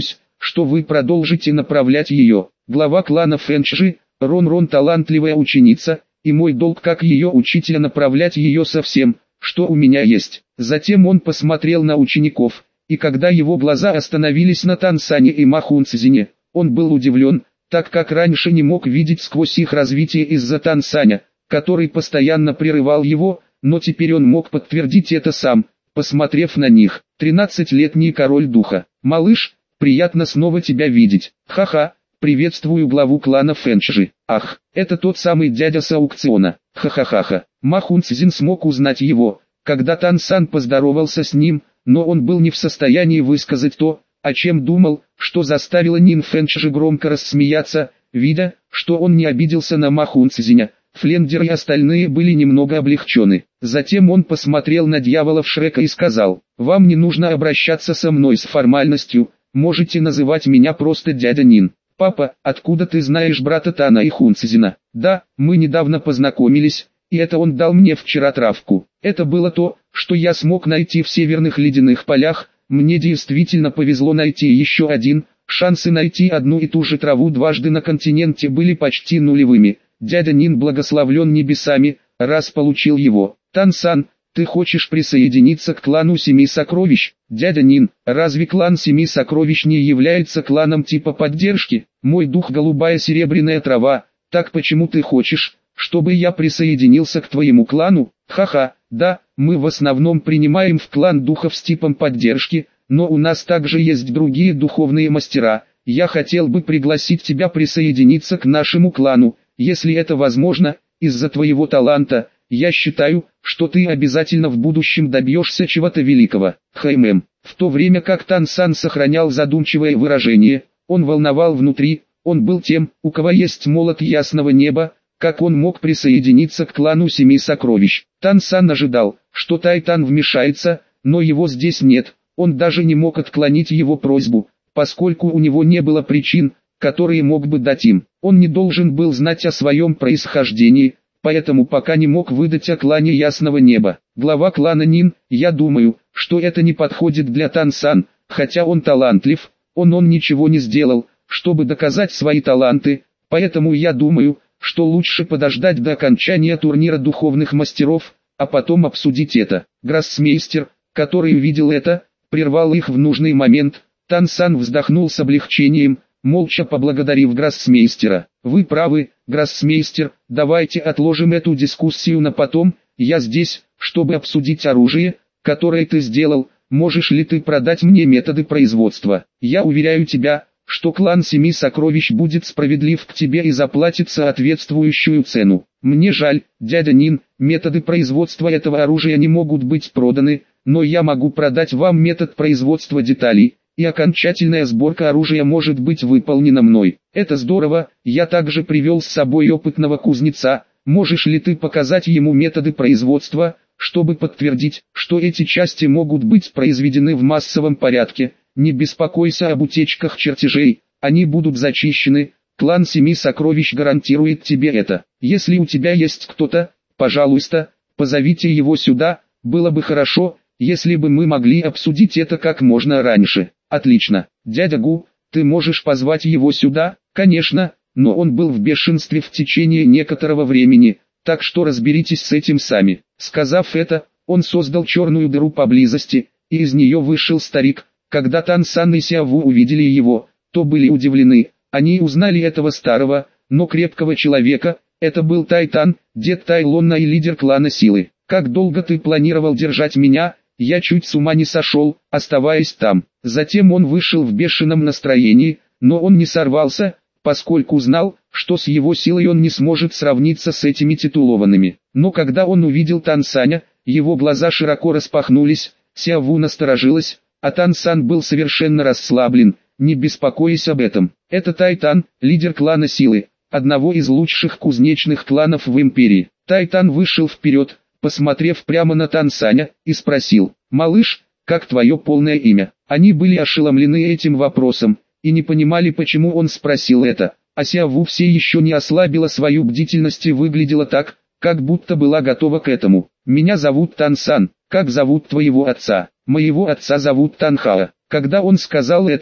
S1: что вы продолжите направлять ее. Глава клана Фэнчжи, Рон-Рон талантливая ученица, и мой долг как ее учителя направлять ее со всем, что у меня есть. Затем он посмотрел на учеников, и когда его глаза остановились на Тансане и Ма Хунцзине, он был удивлен, так как раньше не мог видеть сквозь их развитие из-за Тансаня, который постоянно прерывал его, но теперь он мог подтвердить это сам, посмотрев на них. Тринадцатилетний король духа. Малыш, приятно снова тебя видеть. Ха-ха, приветствую главу клана Фэнчжи. Ах, это тот самый дядя с аукциона. Ха-ха-ха-ха. Ма Хунцзин смог узнать его, когда Тансан поздоровался с ним, но он был не в состоянии высказать то, о чем думал, что заставило Нин Фэнчжи громко рассмеяться, видя, что он не обиделся на Ма Хунцзиня. Флендер и остальные были немного облегчены. Затем он посмотрел на дьяволов Шрека и сказал: «Вам не нужно обращаться со мной с формальностью, можете называть меня просто дядя Нин». «Папа, откуда ты знаешь брата Тана и Хунцзина?» «Да, мы недавно познакомились, и это он дал мне вчера травку. Это было то, что я смог найти в северных ледяных полях, мне действительно повезло найти еще один, шансы найти одну и ту же траву дважды на континенте были почти нулевыми». Дядя Нин благословлен небесами, раз получил его. Тансан, ты хочешь присоединиться к клану Семи Сокровищ? Дядя Нин, разве клан Семи Сокровищ не является кланом типа поддержки? Мой дух голубая серебряная трава, так почему ты хочешь, чтобы я присоединился к твоему клану? Ха-ха, да, мы в основном принимаем в клан духов с типом поддержки, но у нас также есть другие духовные мастера. Я хотел бы пригласить тебя присоединиться к нашему клану. Если это возможно, из-за твоего таланта, я считаю, что ты обязательно в будущем добьешься чего-то великого. Хэймэм. В то время как Тансан сохранял задумчивое выражение, он волновал внутри, он был тем, у кого есть молот ясного неба, как он мог присоединиться к клану Семи Сокровищ. Тансан ожидал, что Тайтан вмешается, но его здесь нет, он даже не мог отклонить его просьбу, поскольку у него не было причин, которые мог бы дать им. Он не должен был знать о своем происхождении, поэтому пока не мог выдать о клане Ясного Неба. Глава клана Нин, я думаю, что это не подходит для Тансан, хотя он талантлив, он он ничего не сделал, чтобы доказать свои таланты, поэтому я думаю, что лучше подождать до окончания турнира духовных мастеров, а потом обсудить это. Гроссмейстер, который увидел это, прервал их в нужный момент. Тансан вздохнул с облегчением, молча поблагодарив гроссмейстера. «Вы правы, гроссмейстер, давайте отложим эту дискуссию на потом, я здесь, чтобы обсудить оружие, которое ты сделал, можешь ли ты продать мне методы производства? Я уверяю тебя, что клан Семи Сокровищ будет справедлив к тебе и заплатит соответствующую цену. Мне жаль, дядя Нин, методы производства этого оружия не могут быть проданы, но я могу продать вам метод производства деталей, и окончательная сборка оружия может быть выполнена мной. Это здорово, я также привел с собой опытного кузнеца, можешь ли ты показать ему методы производства, чтобы подтвердить, что эти части могут быть произведены в массовом порядке? Не беспокойся об утечках чертежей, они будут зачищены, клан Семи Сокровищ гарантирует тебе это. Если у тебя есть кто-то, пожалуйста, позовите его сюда, было бы хорошо, если бы мы могли обсудить это как можно раньше. Отлично, дядя Гу, ты можешь позвать его сюда? Конечно, но он был в бешенстве в течение некоторого времени, так что разберитесь с этим сами. Сказав это, он создал черную дыру поблизости, и из нее вышел старик. Когда Тансан и Сяову увидели его, то были удивлены, они узнали этого старого, но крепкого человека, это был Тайтан, дед Тайлона и лидер клана Силы. «Как долго ты планировал держать меня? Я чуть с ума не сошел, оставаясь там». Затем он вышел в бешеном настроении, но он не сорвался, поскольку знал, что с его силой он не сможет сравниться с этими титулованными. Но когда он увидел Тансаня, его глаза широко распахнулись, Сяову насторожилась, а Тансан был совершенно расслаблен. «Не беспокойся об этом, это Тайтан, лидер клана Силы, одного из лучших кузнечных кланов в империи». Тайтан вышел вперед, посмотрев прямо на Тансаня, и спросил: «Малыш, как твое полное имя?» Они были ошеломлены этим вопросом, и не понимали, почему он спросил это, а Сяову все еще не ослабила свою бдительность и выглядела так, как будто была готова к этому. «Меня зовут Тансан, как зовут твоего отца?» «Моего отца зовут Танхао». Когда он сказал это,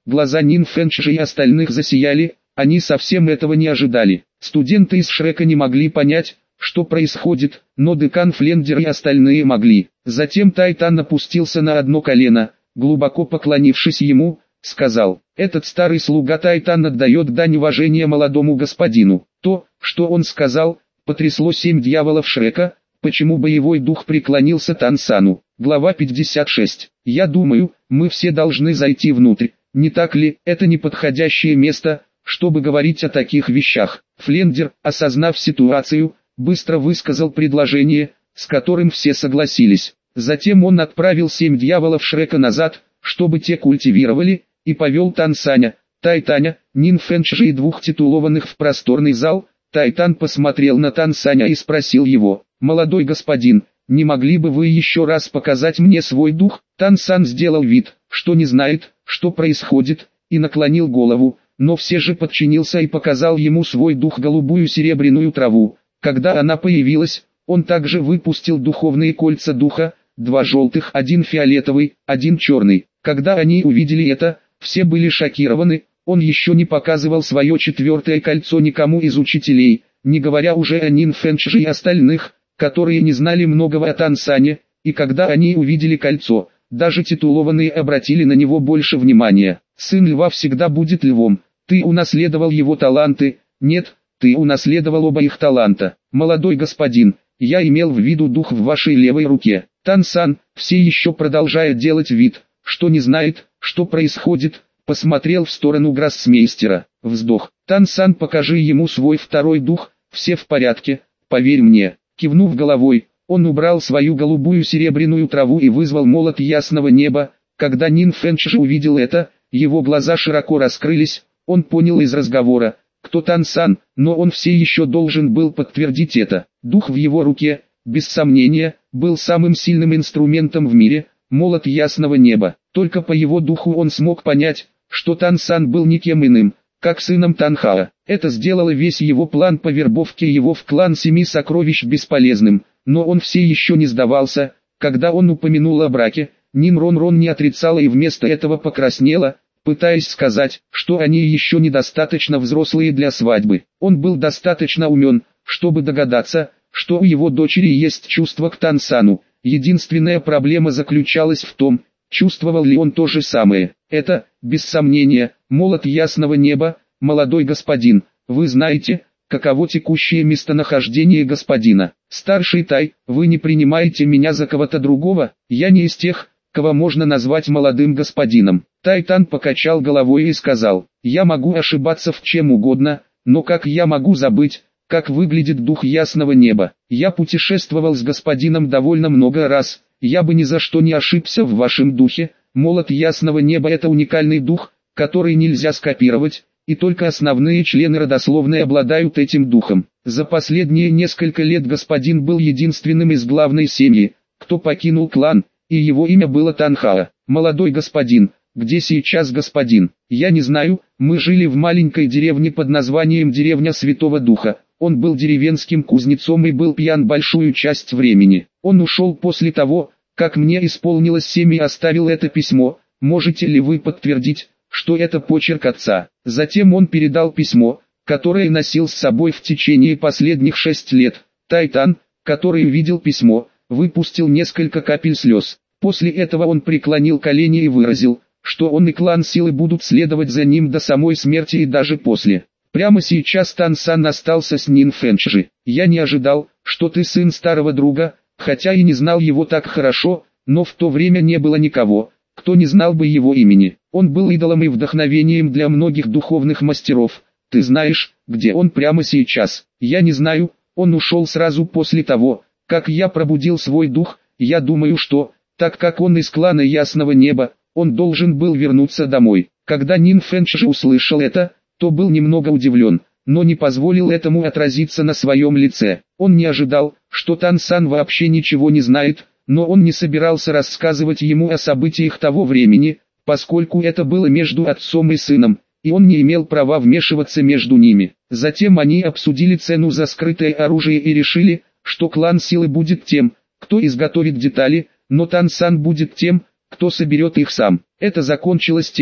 S1: Глаза Нин Фэнши и остальных засияли, они совсем этого не ожидали. Студенты из Шрека не могли понять, что происходит, но декан Флендер и остальные могли. Затем Тайтан опустился на одно колено, глубоко поклонившись ему, сказал: «Этот старый слуга Тайтан отдает дань уважения молодому господину». То, что он сказал, потрясло семь дьяволов Шрека. Почему боевой дух преклонился Тансану? Глава пятьдесят шесть. «Я думаю, мы все должны зайти внутрь, не так ли? Это неподходящее место, чтобы говорить о таких вещах». Флендер, осознав ситуацию, быстро высказал предложение, с которым все согласились. Затем он отправил семь дьяволов Шрека назад, чтобы те культивировали, и повел Тансаня, Тайтаня, Нин Фэнши и двух титулованных в просторный зал. Тайтан посмотрел на Тансаня и спросил его: «Молодой господин, не могли бы вы еще раз показать мне свой дух?» Тансан сделал вид, что не знает, что происходит, и наклонил голову, но все же подчинился и показал ему свой дух, голубую серебряную траву. Когда она появилась, он также выпустил духовные кольца духа, два желтых, один фиолетовый, один черный. Когда они увидели это, все были шокированы. Он еще не показывал свое четвертое кольцо никому из учителей, не говоря уже о Нин Фэнши и остальных, которые не знали многого о Тансане, и когда они увидели кольцо, даже титулованные обратили на него больше внимания. «Сын льва всегда будет львом, ты унаследовал его таланты». «Нет, ты унаследовал оба их таланта. Молодой господин, я имел в виду дух в вашей левой руке». Тансан, все еще продолжая делать вид, что не знает, что происходит, посмотрел в сторону гроссмейстера. Вздох. «Тансан, покажи ему свой второй дух». «Все в порядке, поверь мне». Кивнув головой, он убрал свою голубую серебряную траву и вызвал молот ясного неба. Когда Нин Фэнши увидел это, его глаза широко раскрылись. Он понял из разговора, кто Тансан, но он все еще должен был подтвердить это. Дух в его руке, без сомнения, был самым сильным инструментом в мире, молот ясного неба. Только по его духу он смог понять, что Тансан был никем иным, как сыном Танхаа. Это сделало весь его план по вербовке его в клан Семи Сокровищ бесполезным, но он все еще не сдавался. Когда он упомянул о браке, Нин Рон Рон не отрицала и вместо этого покраснела, пытаясь сказать, что они еще недостаточно взрослые для свадьбы. Он был достаточно умен, чтобы догадаться, что у его дочери есть чувство к Тансану. Единственная проблема заключалась в том, чувствовал ли он то же самое. Это, без сомнения, молот ясного неба. «Молодой господин, вы знаете, каково текущее местонахождение господина. Старший Тай, вы не принимаете меня за кого-то другого? Я не из тех, кого можно назвать молодым господином». Тайтан покачал головой и сказал: «Я могу ошибаться в чем угодно, но как я могу забыть, как выглядит дух ясного неба? Я путешествовал с господином довольно много раз, я бы ни за что не ошибся в вашем духе. Молот ясного неба — это уникальный дух, который нельзя скопировать, и только основные члены родословной обладают этим духом. За последние несколько лет господин был единственным из главной семьи, кто покинул клан, и его имя было Танхаа. Молодой господин, где сейчас господин? Я не знаю, мы жили в маленькой деревне под названием Деревня Святого Духа. Он был деревенским кузнецом и был пьян большую часть времени. Он ушел после того, как мне исполнилось семь, и оставил это письмо. Можете ли вы подтвердить, что это почерк отца? Затем он передал письмо, которое носил с собой в течение последних шесть лет. Тайтан, который увидел письмо, выпустил несколько капель слез. После этого он преклонил колени и выразил, что он и клан Силы будут следовать за ним до самой смерти и даже после. Прямо сейчас Тансан остался с Нин Фэнши. «Я не ожидал, что ты сын старого друга, хотя и не знал его так хорошо, но в то время не было никого, кто не знал бы его имени. Он был идолом и вдохновением для многих духовных мастеров. Ты знаешь, где он прямо сейчас?» «Я не знаю, он ушел сразу после того, как я пробудил свой дух. Я думаю, что, так как он из клана Ясного Неба, он должен был вернуться домой». Когда Нин Фэнши услышал это, то был немного удивлен, но не позволил этому отразиться на своем лице. Он не ожидал, что Тансан вообще ничего не знает, но он не собирался рассказывать ему о событиях того времени, поскольку это было между отцом и сыном, и он не имел права вмешиваться между ними. Затем они обсудили цену за скрытое оружие и решили, что клан Силы будет тем, кто изготовит детали, но Тансан будет тем, кто соберет их сам. Это закончилось тем,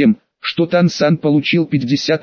S1: что Тансан получил пятьдесят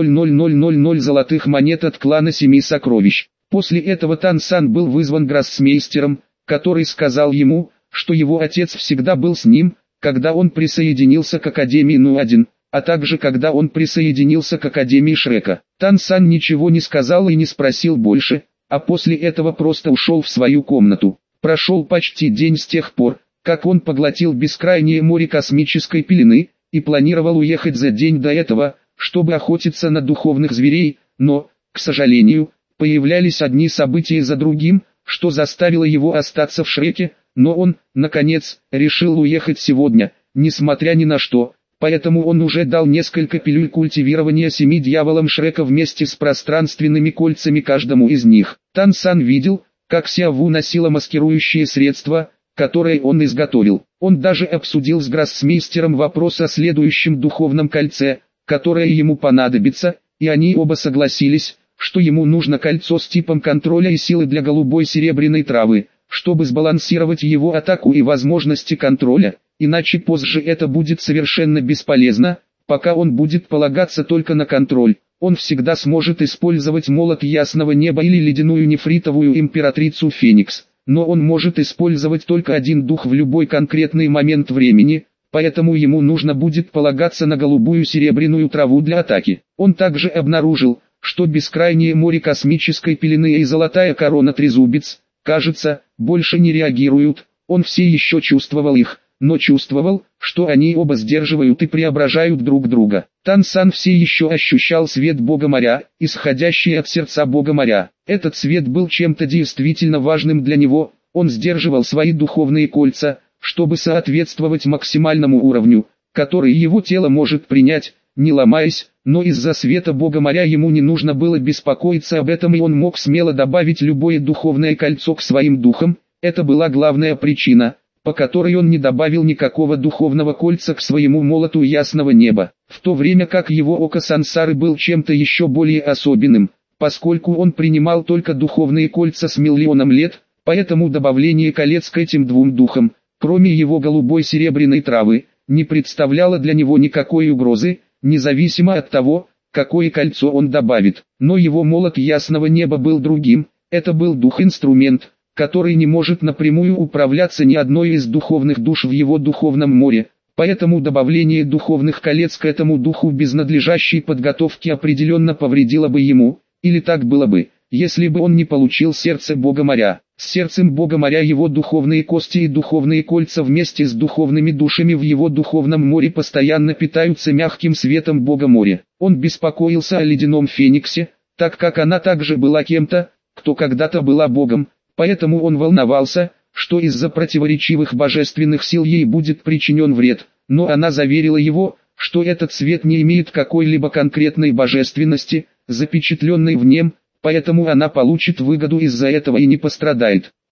S1: тысяч золотых монет от клана Семи Сокровищ. После этого Тансан был вызван гроссмейстером, который сказал ему, что его отец всегда был с ним, когда он присоединился к Академии Ну один, а также когда он присоединился к Академии Шрека. Тансан ничего не сказал и не спросил больше, а после этого просто ушел в свою комнату. Прошел почти день с тех пор, как он поглотил бескрайнее море космической пелены, и планировал уехать за день до этого, чтобы охотиться на духовных зверей, но, к сожалению, появлялись одни события за другим, что заставило его остаться в Шреке, но он, наконец, решил уехать сегодня, несмотря ни на что, поэтому он уже дал несколько пилюль культивирования семи дьяволам Шрека вместе с пространственными кольцами каждому из них. Тансан видел, как Сяову носила маскирующие средства, которые он изготовил. Он даже обсудил с гроссмейстером вопрос о следующем духовном кольце, которое ему понадобится, и они оба согласились, что ему нужно кольцо с типом контроля и силы для голубой серебряной травы, чтобы сбалансировать его атаку и возможности контроля, иначе позже это будет совершенно бесполезно, пока он будет полагаться только на контроль. Он всегда сможет использовать молот ясного неба или ледяную нефритовую императрицу Феникс, но он может использовать только один дух в любой конкретный момент времени, поэтому ему нужно будет полагаться на голубую серебряную траву для атаки. Он также обнаружил, что бескрайнее море космической пелены и золотая корона Трезубец, кажется, больше не реагируют. Он все еще чувствовал их, но чувствовал, что они оба сдерживают и преображают друг друга. Тансан все еще ощущал свет Бога моря, исходящий от сердца Бога моря. Этот свет был чем-то действительно важным для него, он сдерживал свои духовные кольца, чтобы соответствовать максимальному уровню, который его тело может принять, не ломаясь, но из-за света Бога моря ему не нужно было беспокоиться об этом, и он мог смело добавить любое духовное кольцо к своим духам. Это была главная причина, по которой он не добавил никакого духовного кольца к своему молоту ясного неба, в то время как его око сансары был чем-то еще более особенным, поскольку он принимал только духовные кольца с миллионом лет, поэтому добавление колец к этим двум духам, кроме его голубой серебряной травы, не представляло для него никакой угрозы, независимо от того, какое кольцо он добавит. Но его молот ясного неба был другим, это был дух-инструмент, который не может напрямую управляться ни одной из духовных душ в его духовном море, поэтому добавление духовных колец к этому духу без надлежащей подготовки определенно повредило бы ему, или так было бы, если бы он не получил сердце Бога моря. С сердцем Бога моря его духовные кости и духовные кольца вместе с духовными душами в его духовном море постоянно питаются мягким светом Бога моря. Он беспокоился о ледяном Фениксе, так как она также была кем-то, кто когда-то была Богом, поэтому он волновался, что из-за противоречивых божественных сил ей будет причинен вред, но она заверила его, что этот свет не имеет какой-либо конкретной божественности, запечатленной в нем, поэтому она получит выгоду из-за этого и не пострадает.